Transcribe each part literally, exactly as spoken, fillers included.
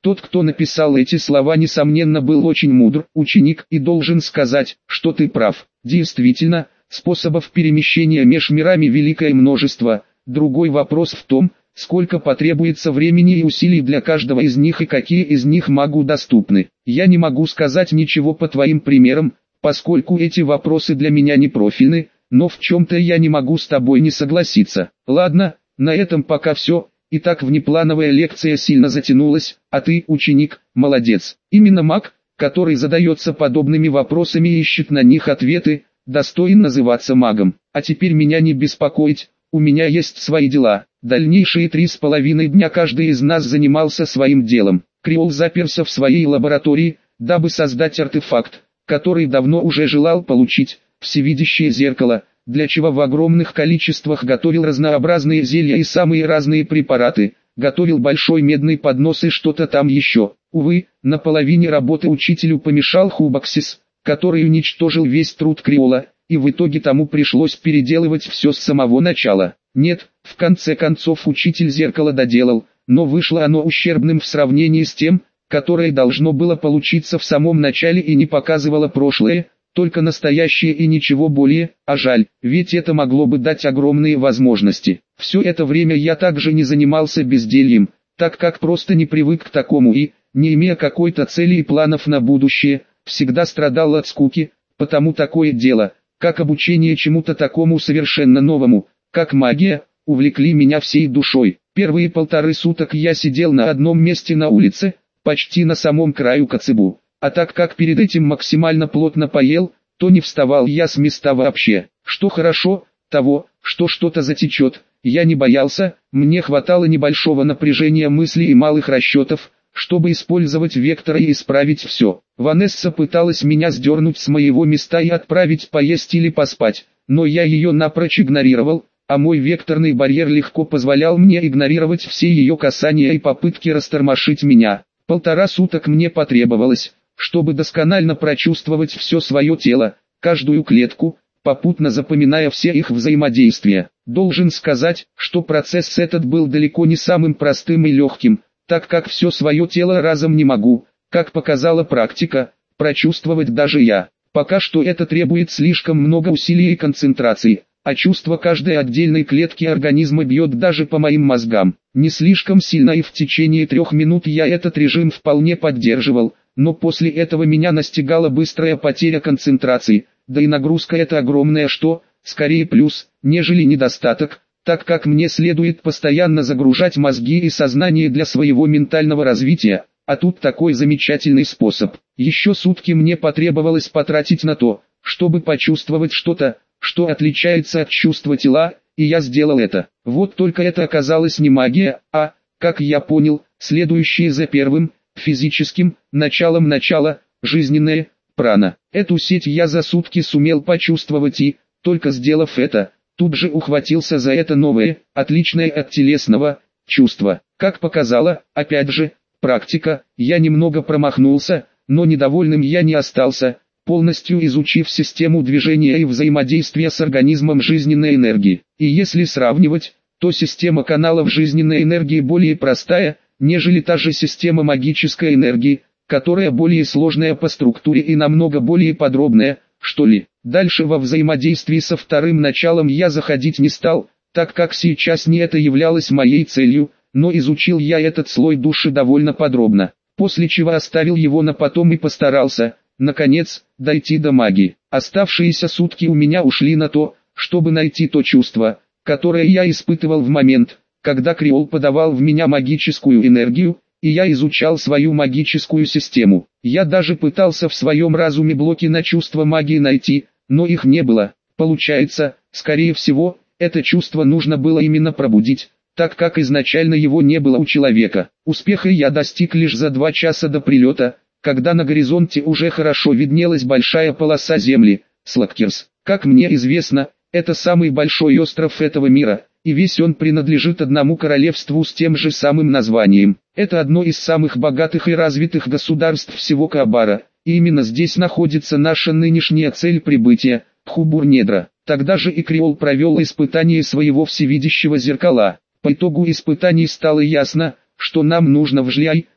Тот, кто написал эти слова, несомненно был очень мудр, ученик, и должен сказать, что ты прав. Действительно, способов перемещения меж мирами великое множество. Другой вопрос в том, сколько потребуется времени и усилий для каждого из них и какие из них магу доступны. Я не могу сказать ничего по твоим примерам, поскольку эти вопросы для меня не профильны, но в чем-то я не могу с тобой не согласиться. Ладно, на этом пока все. Итак, внеплановая лекция сильно затянулась, а ты, ученик, молодец. Именно маг, который задается подобными вопросами и ищет на них ответы, достоин называться магом. А теперь меня не беспокоить, у меня есть свои дела. Дальнейшие три с половиной дня каждый из нас занимался своим делом. Креол заперся в своей лаборатории, дабы создать артефакт, который давно уже желал получить, всевидящее зеркало, для чего в огромных количествах готовил разнообразные зелья и самые разные препараты, готовил большой медный поднос и что-то там еще. Увы, на половине работы учителю помешал Хубаксис, который уничтожил весь труд Креола, и в итоге тому пришлось переделывать все с самого начала. Нет, в конце концов учитель зеркало доделал, но вышло оно ущербным в сравнении с тем, которое должно было получиться в самом начале и не показывало прошлое, только настоящее и ничего более, а жаль, ведь это могло бы дать огромные возможности. Все это время я также не занимался бездельем, так как просто не привык к такому и, не имея какой-то цели и планов на будущее, всегда страдал от скуки, потому такое дело, как обучение чему-то такому совершенно новому, как магия, увлекли меня всей душой. Первые полторы суток я сидел на одном месте на улице, почти на самом краю Коцебу. А так как перед этим максимально плотно поел, то не вставал я с места вообще. Что хорошо, того, что что-то затечет, я не боялся, мне хватало небольшого напряжения мыслей и малых расчетов, чтобы использовать векторы и исправить все. Ванесса пыталась меня сдернуть с моего места и отправить поесть или поспать, но я ее напрочь игнорировал, а мой векторный барьер легко позволял мне игнорировать все ее касания и попытки растормошить меня. Полтора суток мне потребовалось, чтобы досконально прочувствовать все свое тело, каждую клетку, попутно запоминая все их взаимодействия. Должен сказать, что процесс этот был далеко не самым простым и легким, так как все свое тело разом не могу, как показала практика, прочувствовать даже я. Пока что это требует слишком много усилий и концентрации, а чувство каждой отдельной клетки организма бьет даже по моим мозгам. Не слишком сильно, и в течение трех минут я этот режим вполне поддерживал, но после этого меня настигала быстрая потеря концентрации, да и нагрузка эта огромная, что, скорее плюс, нежели недостаток, так как мне следует постоянно загружать мозги и сознание для своего ментального развития, а тут такой замечательный способ. Еще сутки мне потребовалось потратить на то, чтобы почувствовать что-то, что отличается от чувства тела, и я сделал это. Вот только это оказалось не магия, а, как я понял, следующее за первым, физическим, началом начала, жизненное, прана. Эту сеть я за сутки сумел почувствовать и, только сделав это, тут же ухватился за это новое, отличное от телесного, чувство. Как показала, опять же, практика, я немного промахнулся, но недовольным я не остался, полностью изучив систему движения и взаимодействия с организмом жизненной энергии. И если сравнивать, то система каналов жизненной энергии более простая, нежели та же система магической энергии, которая более сложная по структуре и намного более подробная, что ли. Дальше во взаимодействии со вторым началом я заходить не стал, так как сейчас не это являлось моей целью, но изучил я этот слой души довольно подробно, после чего оставил его на потом и постарался, наконец, дойти до магии. Оставшиеся сутки у меня ушли на то, чтобы найти то чувство, которое я испытывал в момент, когда Креол подавал в меня магическую энергию, и я изучал свою магическую систему. Я даже пытался в своем разуме блоки на чувство магии найти, но их не было. Получается, скорее всего, это чувство нужно было именно пробудить, так как изначально его не было у человека. Успеха я достиг лишь за два часа до прилета, когда на горизонте уже хорошо виднелась большая полоса земли, Слаккерс. Как мне известно, это самый большой остров этого мира, и весь он принадлежит одному королевству с тем же самым названием. Это одно из самых богатых и развитых государств всего Каабара, и именно здесь находится наша нынешняя цель прибытия, Тхубур-Недра. Тогда же и Креол провел испытание своего всевидящего зеркала. По итогу испытаний стало ясно, что нам нужно в Жляй,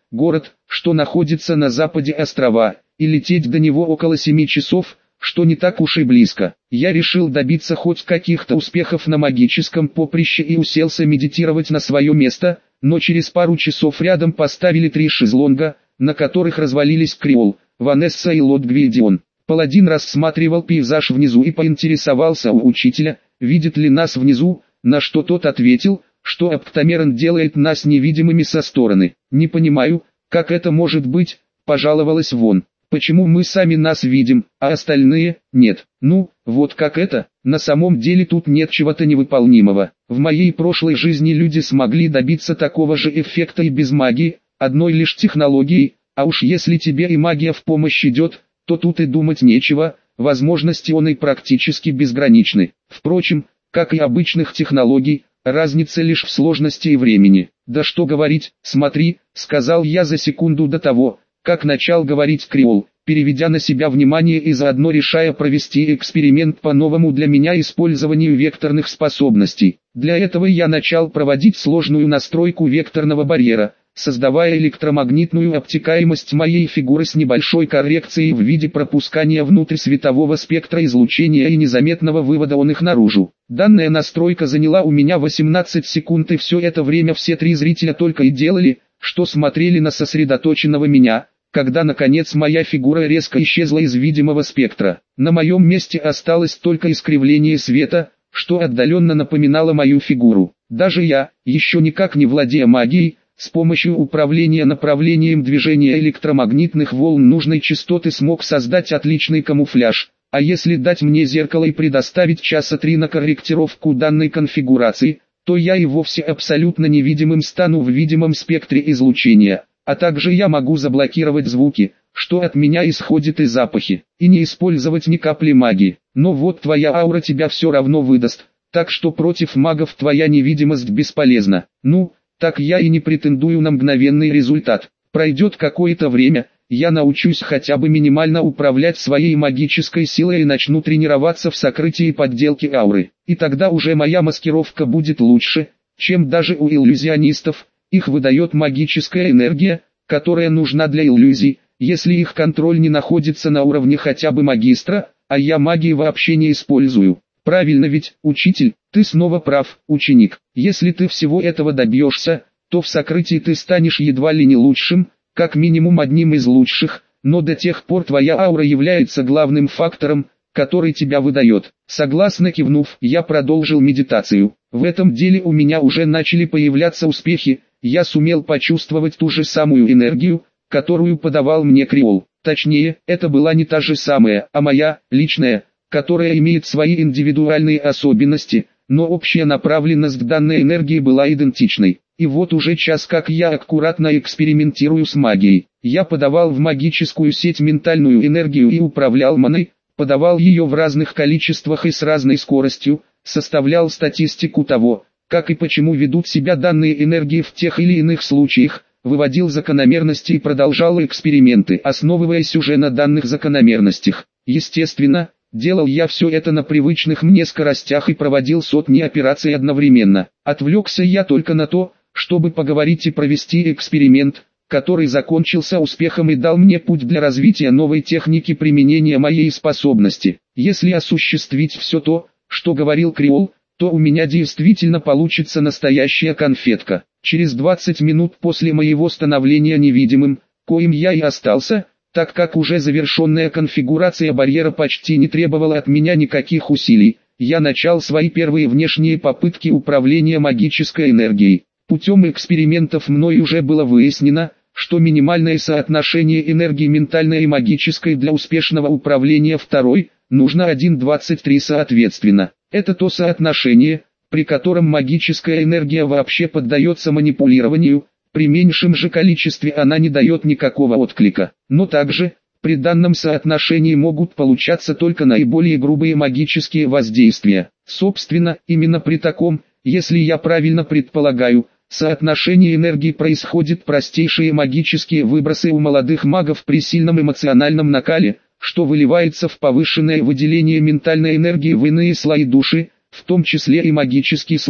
город, что находится на западе острова, и лететь до него около семи часов, что не так уж и близко. Я решил добиться хоть каких-то успехов на магическом поприще и уселся медитировать на свое место, но через пару часов рядом поставили три шезлонга, на которых развалились Креол, Ванесса и Лорд Гвидион. Паладин рассматривал пейзаж внизу и поинтересовался у учителя, видит ли нас внизу, на что тот ответил, что Оптамерон делает нас невидимыми со стороны. «Не понимаю, как это может быть», — пожаловалась Вон. «Почему мы сами нас видим, а остальные — нет? Ну, вот как это, на самом деле тут нет чего-то невыполнимого. В моей прошлой жизни люди смогли добиться такого же эффекта и без магии, одной лишь технологией, а уж если тебе и магия в помощь идет, то тут и думать нечего, возможности он и практически безграничны. Впрочем, как и обычных технологий, разница лишь в сложности и времени. Да что говорить, смотри», — сказал я за секунду до того, как начал говорить Креол, переведя на себя внимание и заодно решая провести эксперимент по новому для меня использованию векторных способностей. Для этого я начал проводить сложную настройку векторного барьера, создавая электромагнитную обтекаемость моей фигуры с небольшой коррекцией в виде пропускания внутрь светового спектра излучения и незаметного вывода он их наружу. Данная настройка заняла у меня восемнадцать секунд, и все это время все три зрителя только и делали, что смотрели на сосредоточенного меня, когда наконец моя фигура резко исчезла из видимого спектра. На моем месте осталось только искривление света, что отдаленно напоминало мою фигуру. Даже я, еще никак не владея магией, с помощью управления направлением движения электромагнитных волн нужной частоты смог создать отличный камуфляж, а если дать мне зеркало и предоставить часа три на корректировку данной конфигурации, то я и вовсе абсолютно невидимым стану в видимом спектре излучения, а также я могу заблокировать звуки, что от меня исходит, и запахи, и не использовать ни капли магии. Но вот твоя аура тебя все равно выдаст, так что против магов твоя невидимость бесполезна. Ну, так я и не претендую на мгновенный результат. Пройдет какое-то время, я научусь хотя бы минимально управлять своей магической силой и начну тренироваться в сокрытии и подделке ауры. И тогда уже моя маскировка будет лучше, чем даже у иллюзионистов. Их выдает магическая энергия, которая нужна для иллюзий, если их контроль не находится на уровне хотя бы магистра, а я магии вообще не использую. Правильно ведь, учитель? Ты снова прав, ученик. Если ты всего этого добьешься, то в сокрытии ты станешь едва ли не лучшим, как минимум одним из лучших, но до тех пор твоя аура является главным фактором, который тебя выдает. Согласно кивнув, я продолжил медитацию. В этом деле у меня уже начали появляться успехи, я сумел почувствовать ту же самую энергию, которую подавал мне Креол. Точнее, это была не та же самая, а моя, личная, которая имеет свои индивидуальные особенности, но общая направленность данной энергии была идентичной. И вот уже час как я аккуратно экспериментирую с магией. Я подавал в магическую сеть ментальную энергию и управлял маной, подавал ее в разных количествах и с разной скоростью, составлял статистику того, как и почему ведут себя данные энергии в тех или иных случаях, выводил закономерности и продолжал эксперименты, основываясь уже на данных закономерностях. Естественно, делал я все это на привычных мне скоростях и проводил сотни операций одновременно. Отвлекся я только на то, чтобы поговорить и провести эксперимент, который закончился успехом и дал мне путь для развития новой техники применения моей способности. Если осуществить все то, что говорил Креол, то у меня действительно получится настоящая конфетка. Через двадцать минут после моего становления невидимым, коим я и остался, так как уже завершенная конфигурация барьера почти не требовала от меня никаких усилий, я начал свои первые внешние попытки управления магической энергией. Путем экспериментов мной уже было выяснено, что минимальное соотношение энергии ментальной и магической для успешного управления второй, нужно один к двадцати трем соответственно. Это то соотношение, при котором магическая энергия вообще поддается манипулированию, при меньшем же количестве она не дает никакого отклика. Но также, при данном соотношении могут получаться только наиболее грубые магические воздействия. Собственно, именно при таком, если я правильно предполагаю, соотношение энергии происходит простейшие магические выбросы у молодых магов при сильном эмоциональном накале, что выливается в повышенное выделение ментальной энергии в иные слои души, в том числе и магический слой.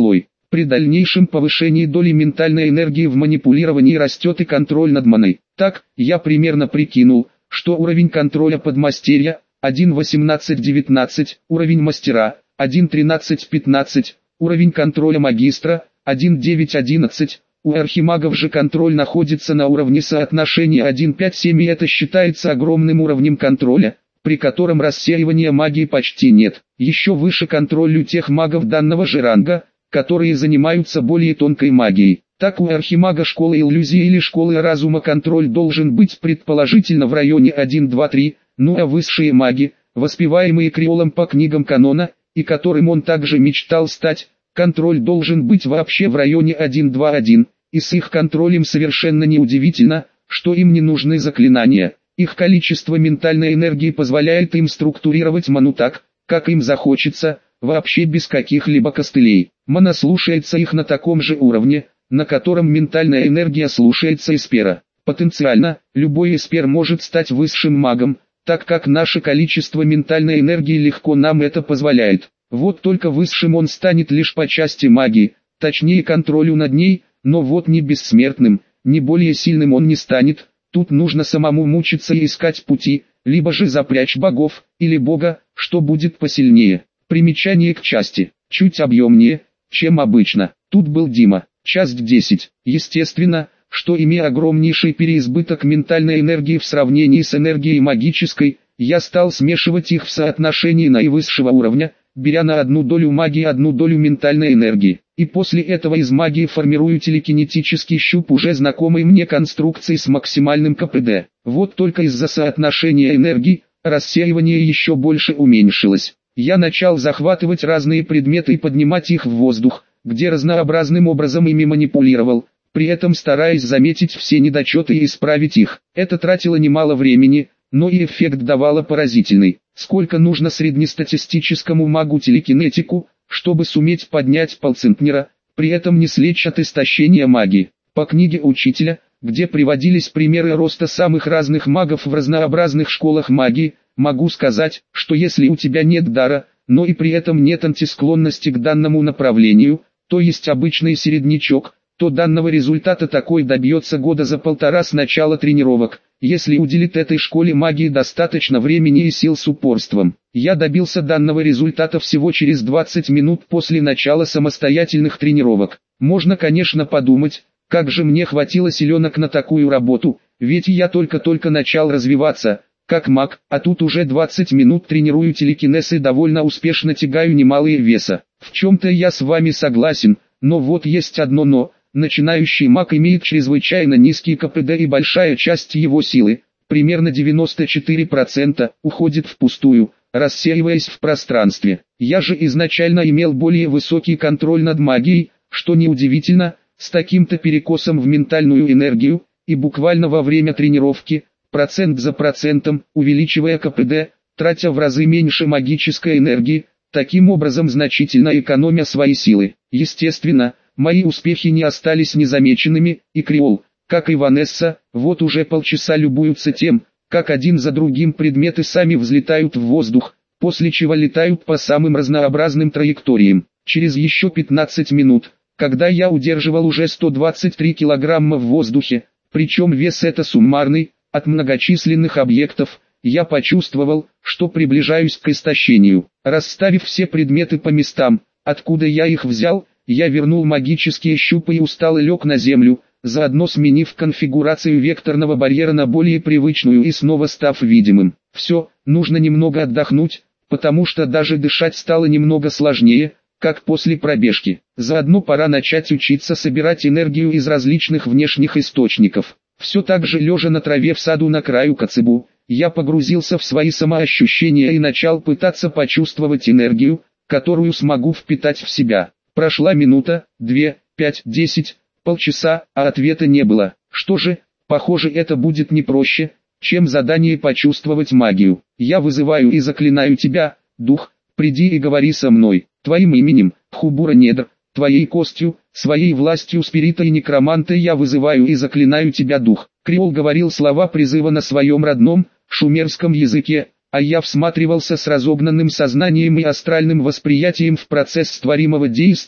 При дальнейшем повышении доли ментальной энергии в манипулировании растет и контроль над маной. Так, я примерно прикинул, что уровень контроля подмастерья один восемнадцать девятнадцать, уровень мастера один тринадцать пятнадцать, уровень контроля магистра один девять одиннадцать, у архимагов же контроль находится на уровне соотношения один пять семь, и это считается огромным уровнем контроля, при котором рассеивания магии почти нет. Еще выше контроль у тех магов данного же ранга, которые занимаются более тонкой магией. Так у архимага школы иллюзии или школы разума контроль должен быть предположительно в районе один два три, ну а высшие маги, воспеваемые Криолом по книгам канона, и которым он также мечтал стать, контроль должен быть вообще в районе один два один, и с их контролем совершенно неудивительно, что им не нужны заклинания. Их количество ментальной энергии позволяет им структурировать ману так, как им захочется, вообще без каких-либо костылей. Мана слушается их на таком же уровне, на котором ментальная энергия слушается эспера. Потенциально, любой эспер может стать высшим магом, так как наше количество ментальной энергии легко нам это позволяет. Вот только высшим он станет лишь по части магии, точнее контролю над ней, но вот не бессмертным, не более сильным он не станет. Тут нужно самому мучиться и искать пути, либо же запрячь богов, или бога, что будет посильнее. Примечание к части, чуть объемнее, чем обычно. Тут был Дима. Часть десять. Естественно, что имея огромнейший переизбыток ментальной энергии в сравнении с энергией магической, я стал смешивать их в соотношении наивысшего уровня, беря на одну долю магии одну долю ментальной энергии. И после этого из магии формирую телекинетический щуп уже знакомой мне конструкции с максимальным ка пэ дэ. Вот только из-за соотношения энергий, рассеивание еще больше уменьшилось. Я начал захватывать разные предметы и поднимать их в воздух, где разнообразным образом ими манипулировал, при этом стараясь заметить все недочеты и исправить их. Это тратило немало времени, но и эффект давало поразительный. Сколько нужно среднестатистическому магу-телекинетику, чтобы суметь поднять полцентнера, при этом не слечь от истощения магии. По книге учителя, где приводились примеры роста самых разных магов в разнообразных школах магии, могу сказать, что если у тебя нет дара, но и при этом нет антисклонности к данному направлению, то есть обычный середнячок, то данного результата такой добьется года за полтора с начала тренировок, если уделит этой школе магии достаточно времени и сил с упорством. Я добился данного результата всего через двадцать минут после начала самостоятельных тренировок. Можно, конечно, подумать, как же мне хватило силенок на такую работу, ведь я только-только начал развиваться, как маг, а тут уже двадцать минут тренирую телекинез и довольно успешно тягаю немалые веса. В чем-то я с вами согласен, но вот есть одно но. Начинающий маг имеет чрезвычайно низкий ка пэ дэ и большая часть его силы, примерно девяносто четыре процента, уходит впустую, рассеиваясь в пространстве. Я же изначально имел более высокий контроль над магией, что неудивительно, с таким-то перекосом в ментальную энергию, и буквально во время тренировки, процент за процентом, увеличивая ка пэ дэ, тратя в разы меньше магической энергии, таким образом значительно экономя свои силы. Естественно, мои успехи не остались незамеченными, и Криол, как и Ванесса, вот уже полчаса любуются тем, как один за другим предметы сами взлетают в воздух, после чего летают по самым разнообразным траекториям. Через еще пятнадцать минут, когда я удерживал уже сто двадцать три килограмма в воздухе, причем вес это суммарный, от многочисленных объектов, я почувствовал, что приближаюсь к истощению. Расставив все предметы по местам, откуда я их взял, я вернул магические щупы и устало лег на землю, заодно сменив конфигурацию векторного барьера на более привычную и снова став видимым. Все, нужно немного отдохнуть, потому что даже дышать стало немного сложнее, как после пробежки. Заодно пора начать учиться собирать энергию из различных внешних источников. Все так же лежа на траве в саду на краю Коцебу, я погрузился в свои самоощущения и начал пытаться почувствовать энергию, которую смогу впитать в себя. Прошла минута, две, пять, десять, полчаса, а ответа не было. Что же, похоже, это будет не проще, чем задание почувствовать магию. Я вызываю и заклинаю тебя, дух, приди и говори со мной, твоим именем, Хубура Недр, твоей костью, своей властью спирита и некроманта я вызываю и заклинаю тебя, дух. Криол говорил слова призыва на своем родном, шумерском языке, а я всматривался с разогнанным сознанием и астральным восприятием в процесс творимого действа,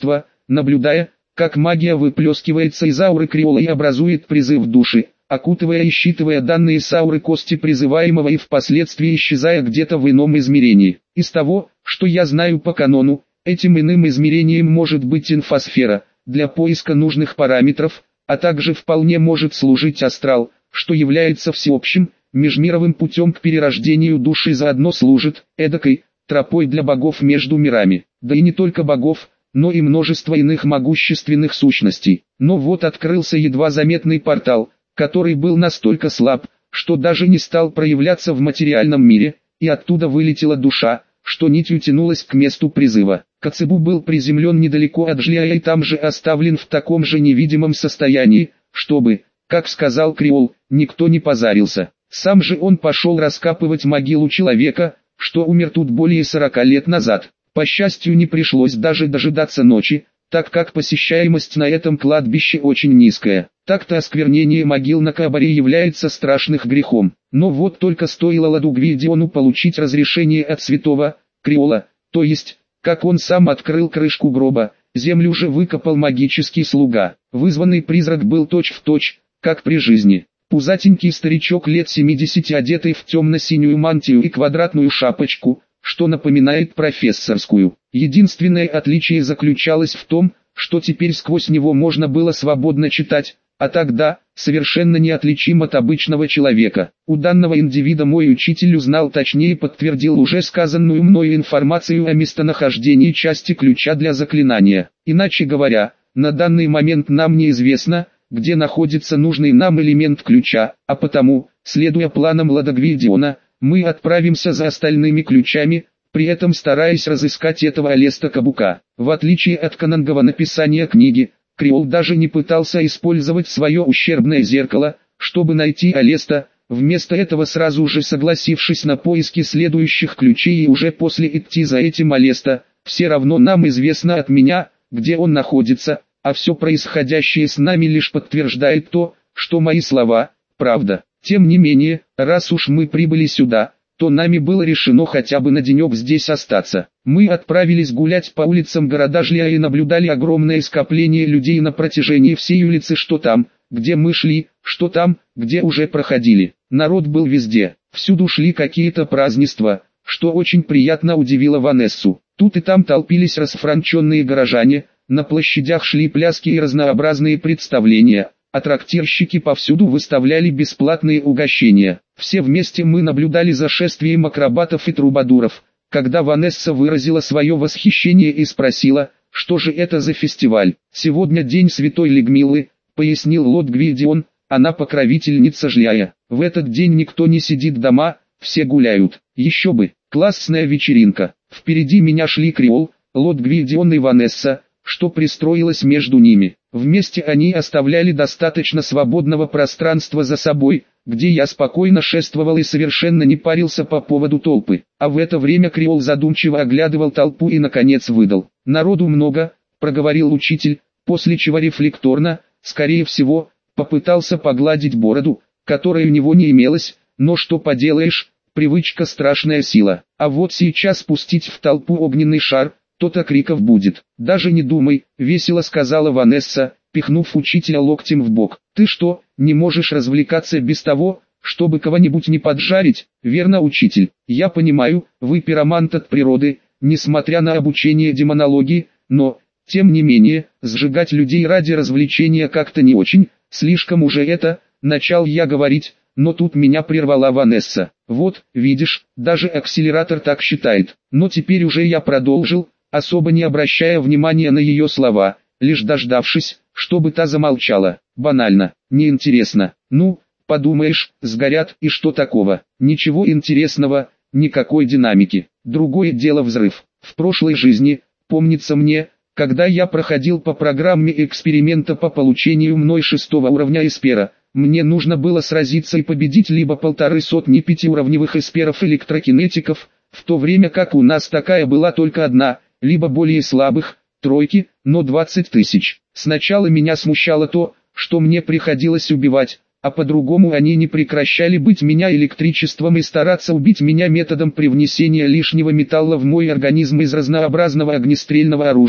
наблюдая, как магия выплескивается из ауры Криола и образует призыв души, окутывая и считывая данные с ауры кости призываемого и впоследствии исчезая где-то в ином измерении. Из того, что я знаю по канону, этим иным измерением может быть инфосфера, для поиска нужных параметров, а также вполне может служить астрал, что является всеобщим, межмировым путем к перерождению души, заодно служит эдакой тропой для богов между мирами, да и не только богов, но и множество иных могущественных сущностей. Но вот открылся едва заметный портал, который был настолько слаб, что даже не стал проявляться в материальном мире, и оттуда вылетела душа, что нитью тянулась к месту призыва. Коцебу был приземлен недалеко от Жлия и там же оставлен в таком же невидимом состоянии, чтобы, как сказал Криол, никто не позарился. Сам же он пошел раскапывать могилу человека, что умер тут более сорока лет назад. По счастью, не пришлось даже дожидаться ночи, так как посещаемость на этом кладбище очень низкая. Так-то осквернение могил на Кабаре является страшным грехом. Но вот только стоило Ладу Гвидиону получить разрешение от святого Криола, то есть, как он сам открыл крышку гроба, землю же выкопал магический слуга. Вызванный призрак был точь-в-точь, как при жизни. Пузатенький старичок лет семидесяти, одетый в темно-синюю мантию и квадратную шапочку, что напоминает профессорскую. Единственное отличие заключалось в том, что теперь сквозь него можно было свободно читать, а тогда, совершенно неотличим от обычного человека. У данного индивида мой учитель узнал, точнее подтвердил уже сказанную мною информацию о местонахождении части ключа для заклинания. Иначе говоря, на данный момент нам неизвестно, где находится нужный нам элемент ключа, а потому, следуя планам Лада Гвидиона, мы отправимся за остальными ключами, при этом стараясь разыскать этого Алеста Кабука. В отличие от канонгового написания книги, Криол даже не пытался использовать свое ущербное зеркало, чтобы найти Алеста, вместо этого сразу же согласившись на поиски следующих ключей и уже после идти за этим Алеста, все равно нам известно от меня, где он находится, а все происходящее с нами лишь подтверждает то, что мои слова – правда. Тем не менее, раз уж мы прибыли сюда, то нами было решено хотя бы на денек здесь остаться. Мы отправились гулять по улицам города Жлия и наблюдали огромное скопление людей на протяжении всей улицы, что там, где мы шли, что там, где уже проходили. Народ был везде, всюду шли какие-то празднества, что очень приятно удивило Ванессу. Тут и там толпились расфранченные горожане, на площадях шли пляски и разнообразные представления, а трактирщики повсюду выставляли бесплатные угощения. Все вместе мы наблюдали за шествием акробатов и трубадуров, когда Ванесса выразила свое восхищение и спросила, что же это за фестиваль. «Сегодня день Святой Лигмилы», — пояснил Лот Гвидион, — «она покровительница Жляя. В этот день никто не сидит дома, все гуляют. Еще бы, классная вечеринка». Впереди меня шли Криол, Лот Гвидион и Ванесса, что пристроилось между ними. Вместе они оставляли достаточно свободного пространства за собой, где я спокойно шествовал и совершенно не парился по поводу толпы. А в это время Криол задумчиво оглядывал толпу и наконец выдал: «Народу много», — проговорил учитель, после чего рефлекторно, скорее всего, попытался погладить бороду, которой у него не имелось, но что поделаешь, привычка — страшная сила. А вот сейчас спустить в толпу огненный шар, то-то криков будет. «Даже не думай», — весело сказала Ванесса, пихнув учителя локтем в бок. «Ты что, не можешь развлекаться без того, чтобы кого-нибудь не поджарить?» «Верно, учитель. Я понимаю, вы пиромант от природы, несмотря на обучение демонологии, но, тем не менее, сжигать людей ради развлечения как-то не очень, слишком уже это», — начал я говорить, но тут меня прервала Ванесса. «Вот, видишь, даже акселератор так считает». Но теперь уже я продолжил, особо не обращая внимания на ее слова, лишь дождавшись, чтобы та замолчала. «Банально, неинтересно. Ну, подумаешь, сгорят, и что такого? Ничего интересного, никакой динамики. Другое дело взрыв. В прошлой жизни, помнится мне, когда я проходил по программе эксперимента по получению мной шестого уровня эспера, мне нужно было сразиться и победить либо полторы сотни пятиуровневых эсперов-электрокинетиков, в то время как у нас такая была только одна, либо более слабых, тройки, но двадцать тысяч. Сначала меня смущало то, что мне приходилось убивать, а по-другому они не прекращали бить меня электричеством и стараться убить меня методом привнесения лишнего металла в мой организм из разнообразного огнестрельного оружия.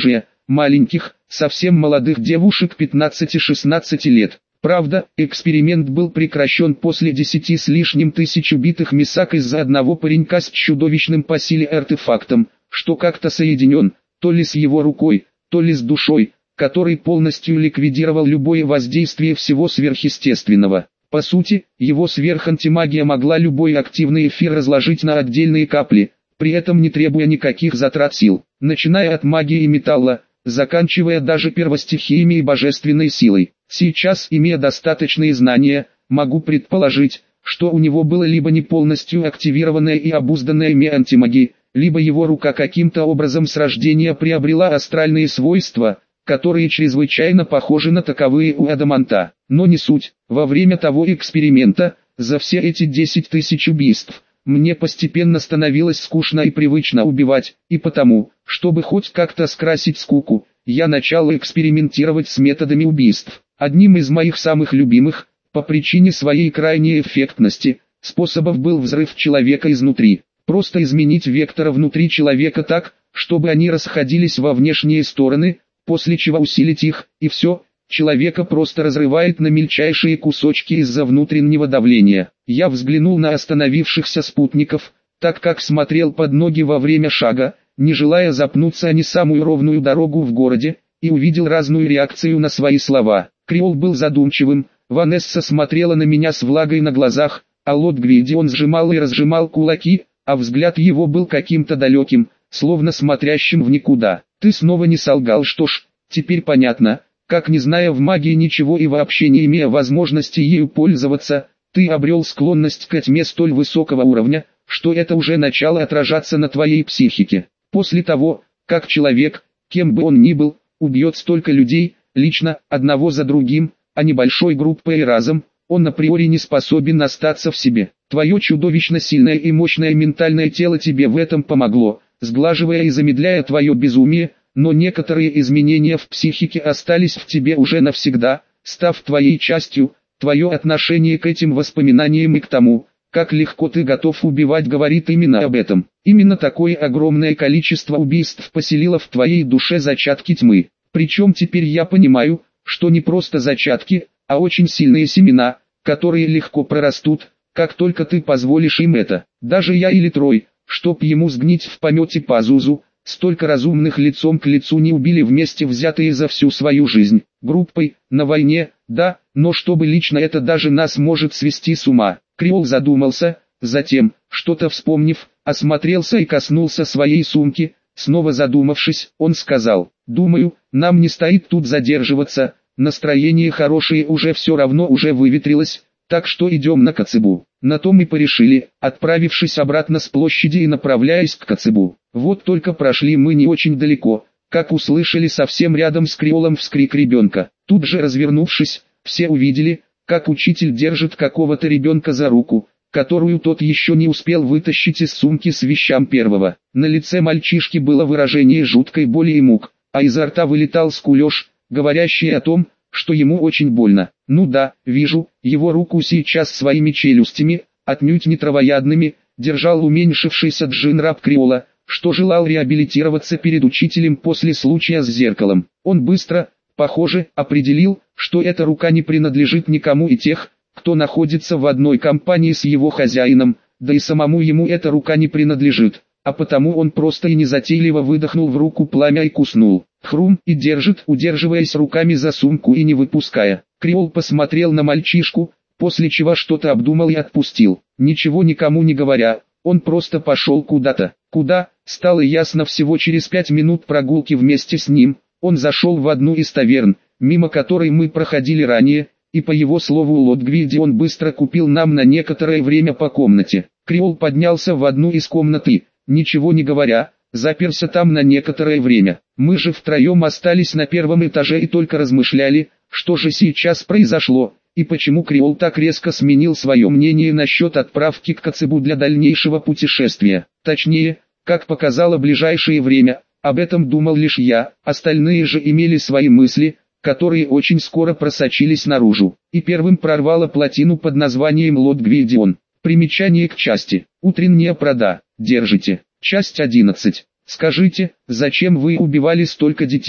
маленьких, совсем молодых девушек пятнадцати-шестнадцати лет. Правда, эксперимент был прекращен после десяти с лишним тысяч убитых месак из-за одного паренька с чудовищным по силе артефактом, что как-то соединен, то ли с его рукой, то ли с душой, который полностью ликвидировал любое воздействие всего сверхъестественного. По сути, его сверхантимагия могла любой активный эфир разложить на отдельные капли, при этом не требуя никаких затрат сил, начиная от магии и металла, заканчивая даже первостихиями и божественной силой. Сейчас, имея достаточные знания, могу предположить, что у него было либо не полностью активированная и обузданная ими антимагия, либо его рука каким-то образом с рождения приобрела астральные свойства, которые чрезвычайно похожи на таковые у Адаманта. Но не суть. Во время того эксперимента, за все эти десять тысяч убийств, мне постепенно становилось скучно и привычно убивать, и потому, чтобы хоть как-то скрасить скуку, я начал экспериментировать с методами убийств. Одним из моих самых любимых, по причине своей крайней эффектности, способов был взрыв человека изнутри. Просто изменить вектора внутри человека так, чтобы они расходились во внешние стороны, после чего усилить их, и все, человека просто разрывает на мельчайшие кусочки из-за внутреннего давления. Я взглянул на остановившихся спутников, так как смотрел под ноги во время шага, не желая запнуться о не самую ровную дорогу в городе, и увидел разную реакцию на свои слова. Креол был задумчивым, Ванесса смотрела на меня с влагой на глазах, а Лот Гвидион сжимал и разжимал кулаки, а взгляд его был каким-то далеким, словно смотрящим в никуда. «Ты снова не солгал, что ж, теперь понятно, как не зная в магии ничего и вообще не имея возможности ею пользоваться, ты обрел склонность к тьме столь высокого уровня, что это уже начало отражаться на твоей психике. После того, как человек, кем бы он ни был, убьет столько людей, лично, одного за другим, а не большой группой разом, он априори не способен остаться в себе. Твое чудовищно сильное и мощное ментальное тело тебе в этом помогло, сглаживая и замедляя твое безумие, но некоторые изменения в психике остались в тебе уже навсегда, став твоей частью. Твое отношение к этим воспоминаниям и к тому, как легко ты готов убивать, говорит именно об этом. Именно такое огромное количество убийств поселило в твоей душе зачатки тьмы. Причем теперь я понимаю, что не просто зачатки, а очень сильные семена, которые легко прорастут, как только ты позволишь им это. Даже я или Трой, чтоб ему сгнить в помете Пазузу, столько разумных лицом к лицу не убили вместе взятые за всю свою жизнь. Группой, на войне, да, но чтобы лично это даже нас может свести с ума. Креол задумался, затем, что-то вспомнив, осмотрелся и коснулся своей сумки. Снова задумавшись, он сказал: «Думаю, нам не стоит тут задерживаться, настроение хорошее уже все равно уже выветрилось, так что идем на Коцебу». На том и порешили, отправившись обратно с площади и направляясь к Коцебу. Вот только прошли мы не очень далеко, как услышали совсем рядом с Креолом вскрик ребенка. Тут же развернувшись, все увидели, как учитель держит какого-то ребенка за руку, которую тот еще не успел вытащить из сумки с вещам первого. На лице мальчишки было выражение жуткой боли и мук, а изо рта вылетал скулеж, говорящий о том, что ему очень больно. Ну да, вижу, его руку сейчас своими челюстями, отнюдь не травоядными, держал уменьшившийся джин-раб Креола, что желал реабилитироваться перед учителем после случая с зеркалом. Он быстро, похоже, определил, что эта рука не принадлежит никому и тех, кто находится в одной компании с его хозяином, да и самому ему эта рука не принадлежит, а потому он просто и незатейливо выдохнул в руку пламя и куснул. Хрум, и держит, удерживаясь руками за сумку и не выпуская. Креол посмотрел на мальчишку, после чего что-то обдумал и отпустил. Ничего никому не говоря, он просто пошел куда-то. Куда, стало ясно всего через пять минут прогулки вместе с ним. Он зашел в одну из таверн, мимо которой мы проходили ранее, и по его слову Лот Гвидион быстро купил нам на некоторое время по комнате. Креол поднялся в одну из комнат и, ничего не говоря, заперся там на некоторое время. Мы же втроем остались на первом этаже и только размышляли, что же сейчас произошло, и почему Креол так резко сменил свое мнение насчет отправки к Коцебу для дальнейшего путешествия. Точнее, как показало ближайшее время, об этом думал лишь я, остальные же имели свои мысли, которые очень скоро просочились наружу. И первым прорвало плотину под названием Лот Гвидион. Примечание к части. Утренняя прода. Держите. Часть одиннадцать. Скажите, зачем вы убивали столько детей?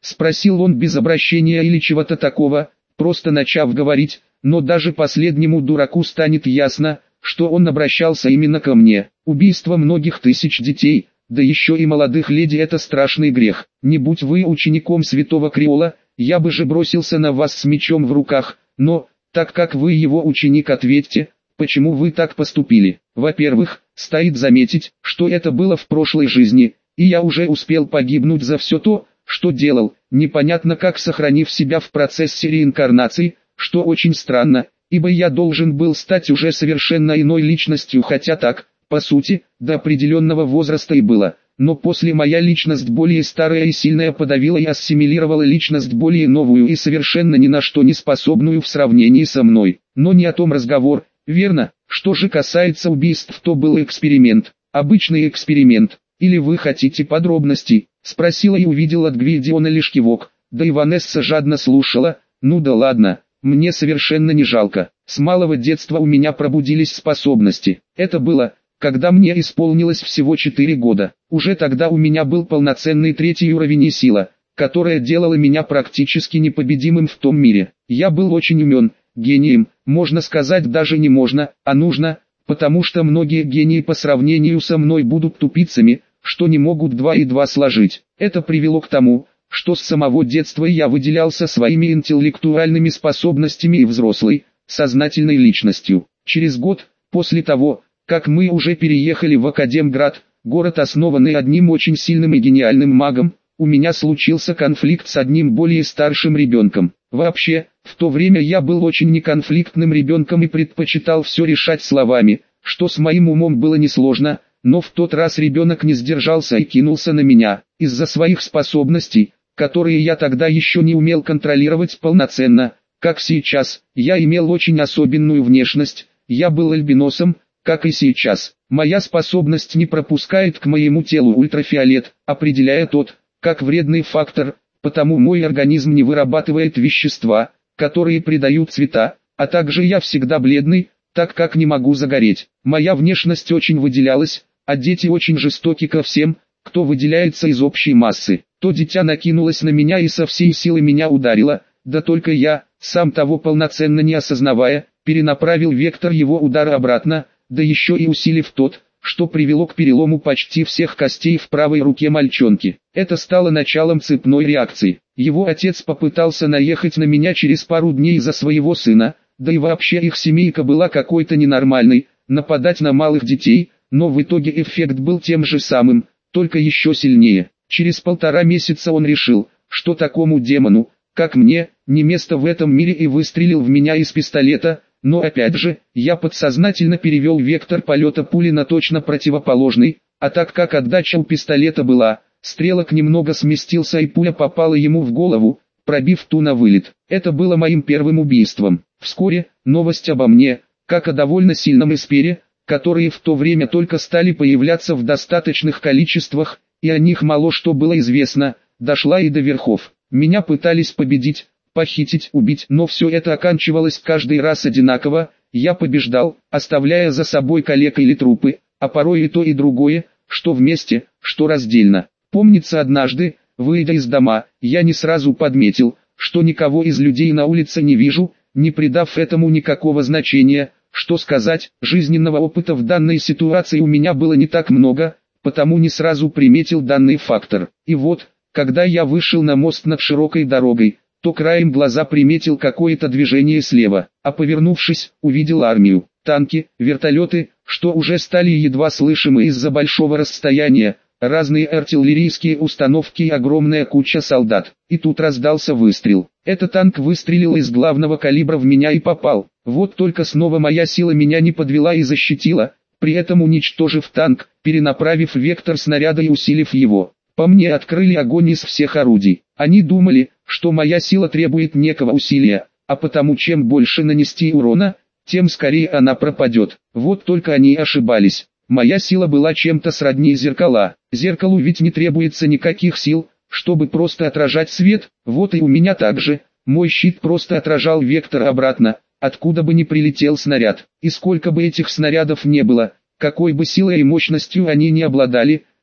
Спросил он без обращения или чего-то такого, просто начав говорить, но даже последнему дураку станет ясно, что он обращался именно ко мне. Убийство многих тысяч детей, да еще и молодых леди, это страшный грех. Не будь вы учеником святого Криола, я бы же бросился на вас с мечом в руках, но, так как вы его ученик, ответьте, почему вы так поступили. Во-первых, стоит заметить, что это было в прошлой жизни, и я уже успел погибнуть за все то, что делал, непонятно как сохранив себя в процессе реинкарнации, что очень странно, ибо я должен был стать уже совершенно иной личностью, хотя так, по сути, до определенного возраста и было, но после моя личность более старая и сильная подавила и ассимилировала личность более новую и совершенно ни на что не способную в сравнении со мной. Но не о том разговор, верно? Что же касается убийств, то был эксперимент, обычный эксперимент. Или вы хотите подробностей? Спросила и увидела от Гвильдиона лишь кивок, да и Ванесса жадно слушала. Ну да ладно, мне совершенно не жалко. С малого детства у меня пробудились способности. Это было, когда мне исполнилось всего четыре года. Уже тогда у меня был полноценный третий уровень и сила, которая делала меня практически непобедимым в том мире. Я был очень умен, гением, можно сказать даже не можно, а нужно, потому что многие гении по сравнению со мной будут тупицами, что не могут два и два сложить. Это привело к тому, что с самого детства я выделялся своими интеллектуальными способностями и взрослой, сознательной личностью. Через год, после того, как мы уже переехали в Академград, город, основанный одним очень сильным и гениальным магом, у меня случился конфликт с одним более старшим ребенком. Вообще, в то время я был очень неконфликтным ребенком и предпочитал все решать словами, что с моим умом было несложно, но в тот раз ребенок не сдержался и кинулся на меня. Из-за своих способностей, которые я тогда еще не умел контролировать полноценно, как сейчас, я имел очень особенную внешность, я был альбиносом, как и сейчас. Моя способность не пропускает к моему телу ультрафиолет, определяя тот, как вредный фактор, потому мой организм не вырабатывает вещества, которые придают цвета, а также я всегда бледный, так как не могу загореть. Моя внешность очень выделялась, а дети очень жестоки ко всем, кто выделяется из общей массы. То дитя накинулось на меня и со всей силы меня ударило, да только я, сам того полноценно не осознавая, перенаправил вектор его удара обратно, да еще и усилив тот, что привело к перелому почти всех костей в правой руке мальчонки. Это стало началом цепной реакции. Его отец попытался наехать на меня через пару дней из-за своего сына, да и вообще их семейка была какой-то ненормальной, нападать на малых детей, но в итоге эффект был тем же самым, только еще сильнее. Через полтора месяца он решил, что такому демону, как мне, не место в этом мире, и выстрелил в меня из пистолета, но опять же, я подсознательно перевел вектор полета пули на точно противоположный, а так как отдача у пистолета была, стрелок немного сместился и пуля попала ему в голову, пробив ту на вылет. Это было моим первым убийством. Вскоре, новость обо мне, как о довольно сильном эспере, которые в то время только стали появляться в достаточных количествах, и о них мало что было известно, дошла и до верхов. Меня пытались победить, похитить, убить, но все это оканчивалось каждый раз одинаково. Я побеждал, оставляя за собой калек или трупы, а порой и то и другое, что вместе, что раздельно. Помнится, однажды, выйдя из дома, я не сразу подметил, что никого из людей на улице не вижу, не придав этому никакого значения. Что сказать, жизненного опыта в данной ситуации у меня было не так много, потому не сразу приметил данный фактор. И вот, когда я вышел на мост над широкой дорогой, то краем глаза приметил какое-то движение слева, а повернувшись, увидел армию, танки, вертолеты, что уже стали едва слышимы из-за большого расстояния, разные артиллерийские установки и огромная куча солдат. И тут раздался выстрел. Этот танк выстрелил из главного калибра в меня и попал. Вот только снова моя сила меня не подвела и защитила, при этом уничтожив танк, перенаправив вектор снаряда и усилив его. По мне открыли огонь из всех орудий. Они думали, что моя сила требует некого усилия, а потому чем больше нанести урона, тем скорее она пропадет. Вот только они ошибались. Моя сила была чем-то сродни зеркала. Зеркалу ведь не требуется никаких сил, чтобы просто отражать свет. Вот и у меня так же. Мой щит просто отражал вектор обратно, откуда бы ни прилетел снаряд. И сколько бы этих снарядов не было, какой бы силой и мощностью они не обладали,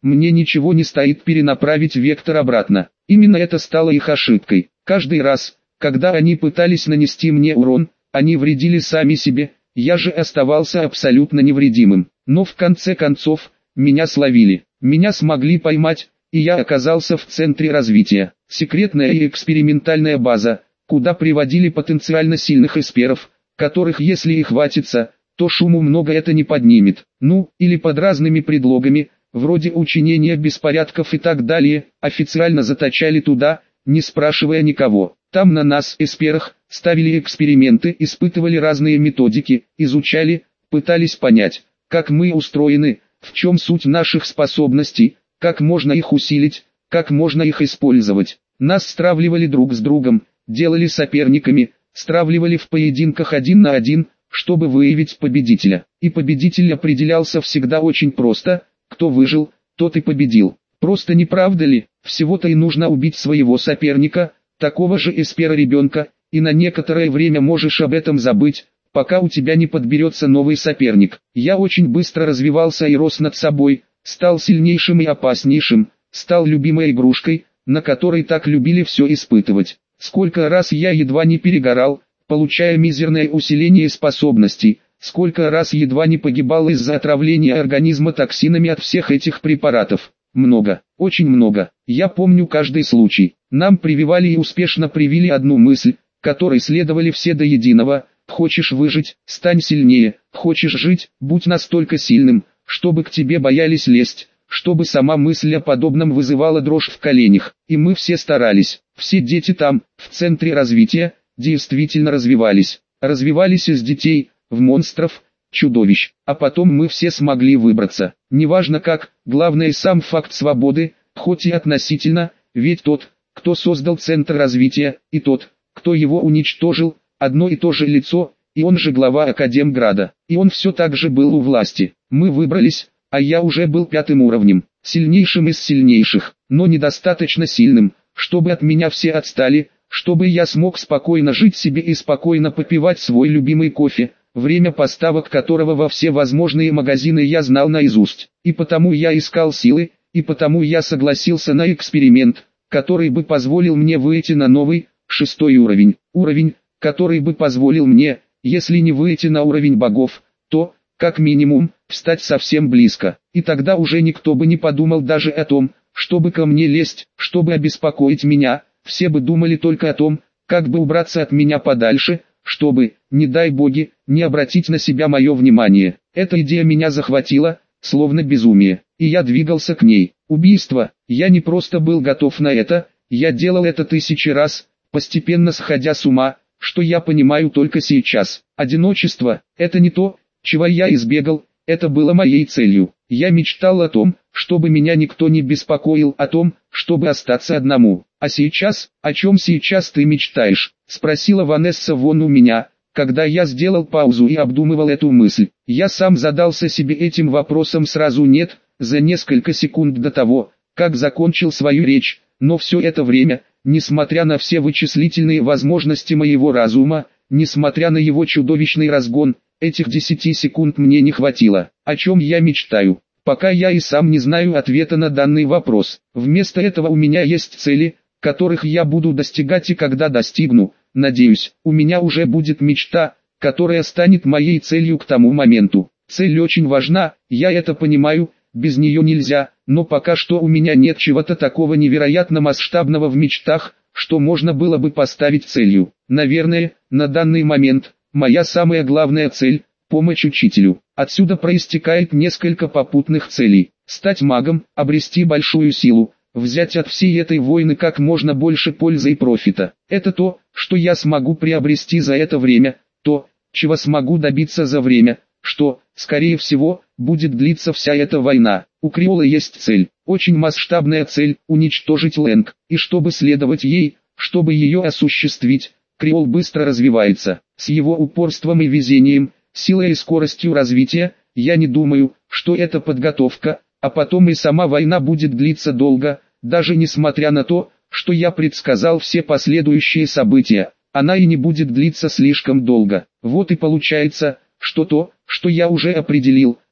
мне ничего не стоит перенаправить вектор обратно. Именно это стало их ошибкой. Каждый раз, когда они пытались нанести мне урон, они вредили сами себе, я же оставался абсолютно невредимым. Но в конце концов, меня словили, меня смогли поймать, и я оказался в центре развития. Секретная и экспериментальная база, куда приводили потенциально сильных эсперов, которых если и хватится, то шуму много это не поднимет. Ну, или под разными предлогами, вроде учинения беспорядков и так далее, официально заточали туда, не спрашивая никого. Там на нас, эсперах, ставили эксперименты, испытывали разные методики, изучали, пытались понять, как мы устроены, в чем суть наших способностей, как можно их усилить, как можно их использовать. Нас стравливали друг с другом, делали соперниками, стравливали в поединках один на один, чтобы выявить победителя. И победитель определялся всегда очень просто: кто выжил, тот и победил. Просто не правда ли? Всего-то и нужно убить своего соперника, такого же эспера-ребенка, и на некоторое время можешь об этом забыть, пока у тебя не подберется новый соперник. Я очень быстро развивался и рос над собой, стал сильнейшим и опаснейшим, стал любимой игрушкой, на которой так любили все испытывать. Сколько раз я едва не перегорал, получая мизерное усиление способностей, сколько раз едва не погибал из-за отравления организма токсинами от всех этих препаратов. Много, очень много. Я помню каждый случай. Нам прививали и успешно привили одну мысль, которой следовали все до единого: хочешь выжить, стань сильнее, хочешь жить, будь настолько сильным, чтобы к тебе боялись лезть, чтобы сама мысль о подобном вызывала дрожь в коленях. И мы все старались. Все дети там, в центре развития, действительно развивались. Развивались из детей, в монстров, чудовищ. А потом мы все смогли выбраться. Неважно как, главное сам факт свободы, хоть и относительно, ведь тот, кто создал центр развития, и тот, кто его уничтожил, одно и то же лицо, и он же глава Академграда. И он все так же был у власти. Мы выбрались, а я уже был пятым уровнем, сильнейшим из сильнейших, но недостаточно сильным, чтобы от меня все отстали, чтобы я смог спокойно жить себе и спокойно попивать свой любимый кофе, время поставок которого во все возможные магазины я знал наизусть. И потому я искал силы, и потому я согласился на эксперимент, который бы позволил мне выйти на новый, шестой уровень. Уровень, который бы позволил мне, если не выйти на уровень богов, то, как минимум, встать совсем близко. И тогда уже никто бы не подумал даже о том, чтобы ко мне лезть, чтобы обеспокоить меня. Все бы думали только о том, как бы убраться от меня подальше, чтобы, не дай боги, не обратить на себя мое внимание. Эта идея меня захватила, словно безумие, и я двигался к ней. Убийство. Я не просто был готов на это, я делал это тысячи раз, постепенно сходя с ума, что я понимаю только сейчас. Одиночество – это не то, чего я избегал, это было моей целью. Я мечтал о том, чтобы меня никто не беспокоил, о том, чтобы остаться одному. А сейчас, о чем сейчас ты мечтаешь? Спросила Ванесса вон у меня, когда я сделал паузу и обдумывал эту мысль. Я сам задался себе этим вопросом сразу нет, за несколько секунд до того, как закончил свою речь, но все это время, несмотря на все вычислительные возможности моего разума, несмотря на его чудовищный разгон, этих десяти секунд мне не хватило. О чем я мечтаю? Пока я и сам не знаю ответа на данный вопрос. Вместо этого у меня есть цели, которых я буду достигать, и когда достигну, надеюсь, у меня уже будет мечта, которая станет моей целью к тому моменту. Цель очень важна, я это понимаю, без нее нельзя, но пока что у меня нет чего-то такого невероятно масштабного в мечтах, что можно было бы поставить целью. Наверное, на данный момент, моя самая главная цель – помощь учителю. Отсюда проистекает несколько попутных целей. Стать магом, обрести большую силу, взять от всей этой войны как можно больше пользы и профита. Это то, что я смогу приобрести за это время, то, чего смогу добиться за время, что, скорее всего, будет длиться вся эта война. У Криола есть цель, очень масштабная цель – уничтожить Лэнг, и чтобы следовать ей, чтобы ее осуществить, Криол быстро развивается. С его упорством и везением, силой и скоростью развития, я не думаю, что это подготовка, а потом и сама война будет длиться долго, даже несмотря на то, что я предсказал все последующие события, она и не будет длиться слишком долго. Вот и получается, что то, что я уже определил,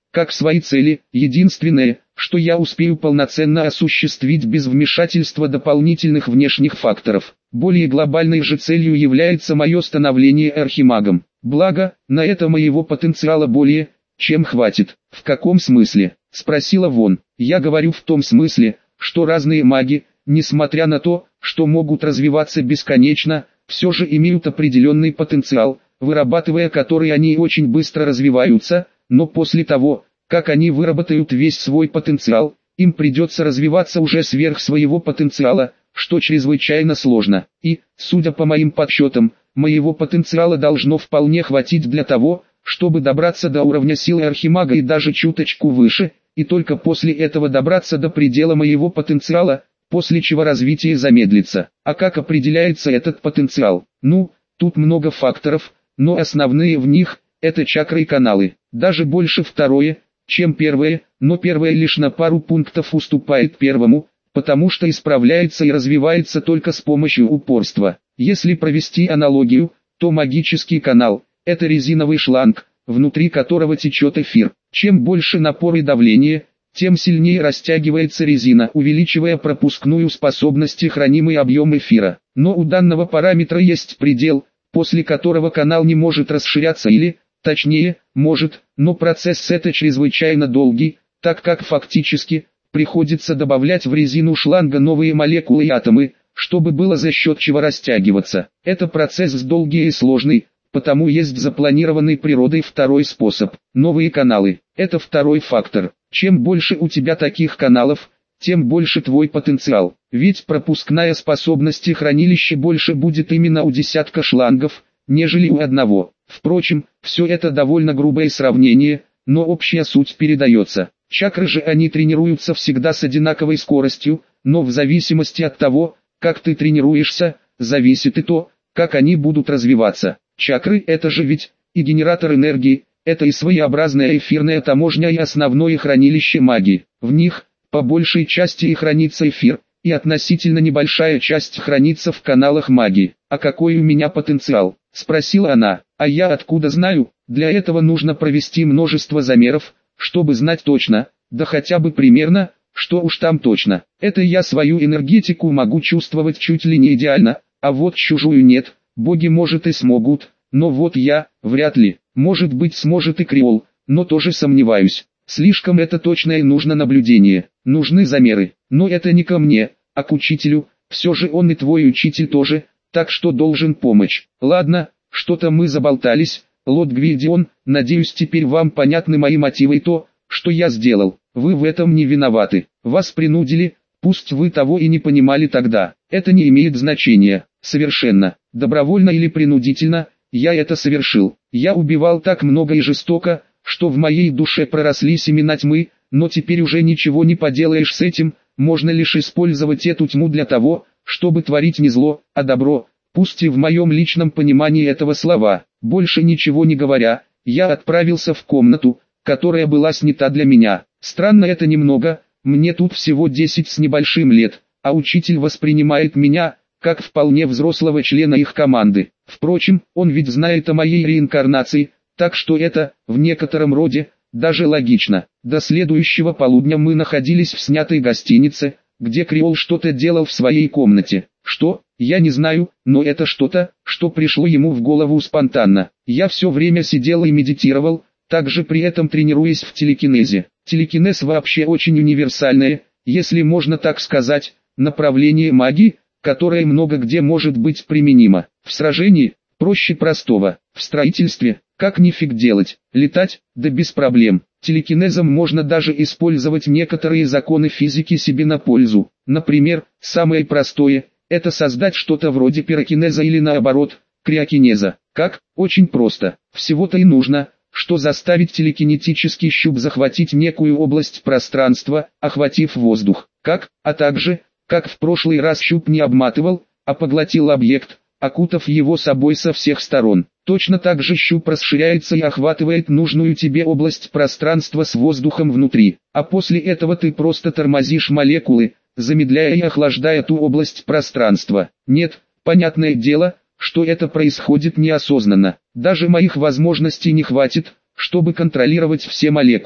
как свои цели, единственное, что я успею полноценно осуществить без вмешательства дополнительных внешних факторов. Более глобальной же целью является мое становление архимагом. Благо, на это моего потенциала более, чем хватит. В каком смысле? Спросила Вон. Я говорю в том смысле, что разные маги, несмотря на то, что могут развиваться бесконечно, все же имеют определенный потенциал, вырабатывая который они очень быстро развиваются, но после того, как они выработают весь свой потенциал, им придется развиваться уже сверх своего потенциала, что чрезвычайно сложно. И, судя по моим подсчетам, моего потенциала должно вполне хватить для того, чтобы добраться до уровня силы архимага и даже чуточку выше, и только после этого добраться до предела моего потенциала, после чего развитие замедлится. А как определяется этот потенциал? Ну, тут много факторов, но основные в них – это чакры и каналы. Даже больше второе, чем первое, но первое лишь на пару пунктов уступает первому, потому что исправляется и развивается только с помощью упорства. Если провести аналогию, то магический канал – это резиновый шланг, внутри которого течет эфир. Чем больше напор и давление, тем сильнее растягивается резина, увеличивая пропускную способность и хранимый объем эфира. Но у данного параметра есть предел, после которого канал не может расширяться или, точнее, может, но процесс это чрезвычайно долгий, так как фактически, приходится добавлять в резину шланга новые молекулы и атомы, чтобы было за счет чего растягиваться. Это процесс долгий и сложный, потому есть запланированный природой второй способ. Новые каналы – это второй фактор. Чем больше у тебя таких каналов, тем больше твой потенциал. Ведь пропускная способность и хранилище больше будет именно у десятка шлангов, нежели у одного. Впрочем, все это довольно грубое сравнение, но общая суть передается. Чакры же они тренируются всегда с одинаковой скоростью, но в зависимости от того, как ты тренируешься, зависит и то, как они будут развиваться. Чакры – это же ведь и генератор энергии, это и своеобразная эфирная таможня и основное хранилище магии. В них, по большей части и хранится эфир, и относительно небольшая часть хранится в каналах магии. «А какой у меня потенциал?» – спросила она. «А я откуда знаю? Для этого нужно провести множество замеров, чтобы знать точно, да хотя бы примерно, что уж там точно. Это я свою энергетику могу чувствовать чуть ли не идеально, а вот чужую нет. Боги может и смогут, но вот я, вряд ли. Может быть сможет и Креол, но тоже сомневаюсь. Слишком это точное и нужно наблюдение, нужны замеры. Но это не ко мне, а к учителю, все же он и твой учитель тоже, так что должен помочь. Ладно, что-то мы заболтались, Лорд Гвидион, надеюсь теперь вам понятны мои мотивы и то, что я сделал. Вы в этом не виноваты, вас принудили, пусть вы того и не понимали тогда. Это не имеет значения, совершенно, добровольно или принудительно, я это совершил. Я убивал так много и жестоко, что в моей душе проросли семена тьмы, но теперь уже ничего не поделаешь с этим, можно лишь использовать эту тьму для того, чтобы творить не зло, а добро, пусть и в моем личном понимании этого слова. Больше ничего не говоря, я отправился в комнату, которая была снята для меня. Странно это немного, мне тут всего десять с небольшим лет, а учитель воспринимает меня, как вполне взрослого члена их команды. Впрочем, он ведь знает о моей реинкарнации, так что это, в некотором роде, даже логично. До следующего полудня мы находились в снятой гостинице, где Креол что-то делал в своей комнате. Что? Я не знаю, но это что-то, что пришло ему в голову спонтанно. Я все время сидел и медитировал, также при этом тренируясь в телекинезе. Телекинез вообще очень универсальное, если можно так сказать, направление магии, которое много где может быть применимо. В сражении, проще простого. В строительстве, как нифиг делать. Летать, да без проблем. Телекинезом можно даже использовать некоторые законы физики себе на пользу. Например, самое простое – это создать что-то вроде пирокинеза или наоборот, криокинеза. Как? Очень просто. Всего-то и нужно, что заставить телекинетический щуп захватить некую область пространства, охватив воздух. Как? А также, как в прошлый раз щуп не обматывал, а поглотил объект, окутав его собой со всех сторон. Точно так же щуп расширяется и охватывает нужную тебе область пространства с воздухом внутри. А после этого ты просто тормозишь молекулы, замедляя и охлаждая ту область пространства. Нет, понятное дело, что это происходит неосознанно. Даже моих возможностей не хватит, чтобы контролировать все молекулы.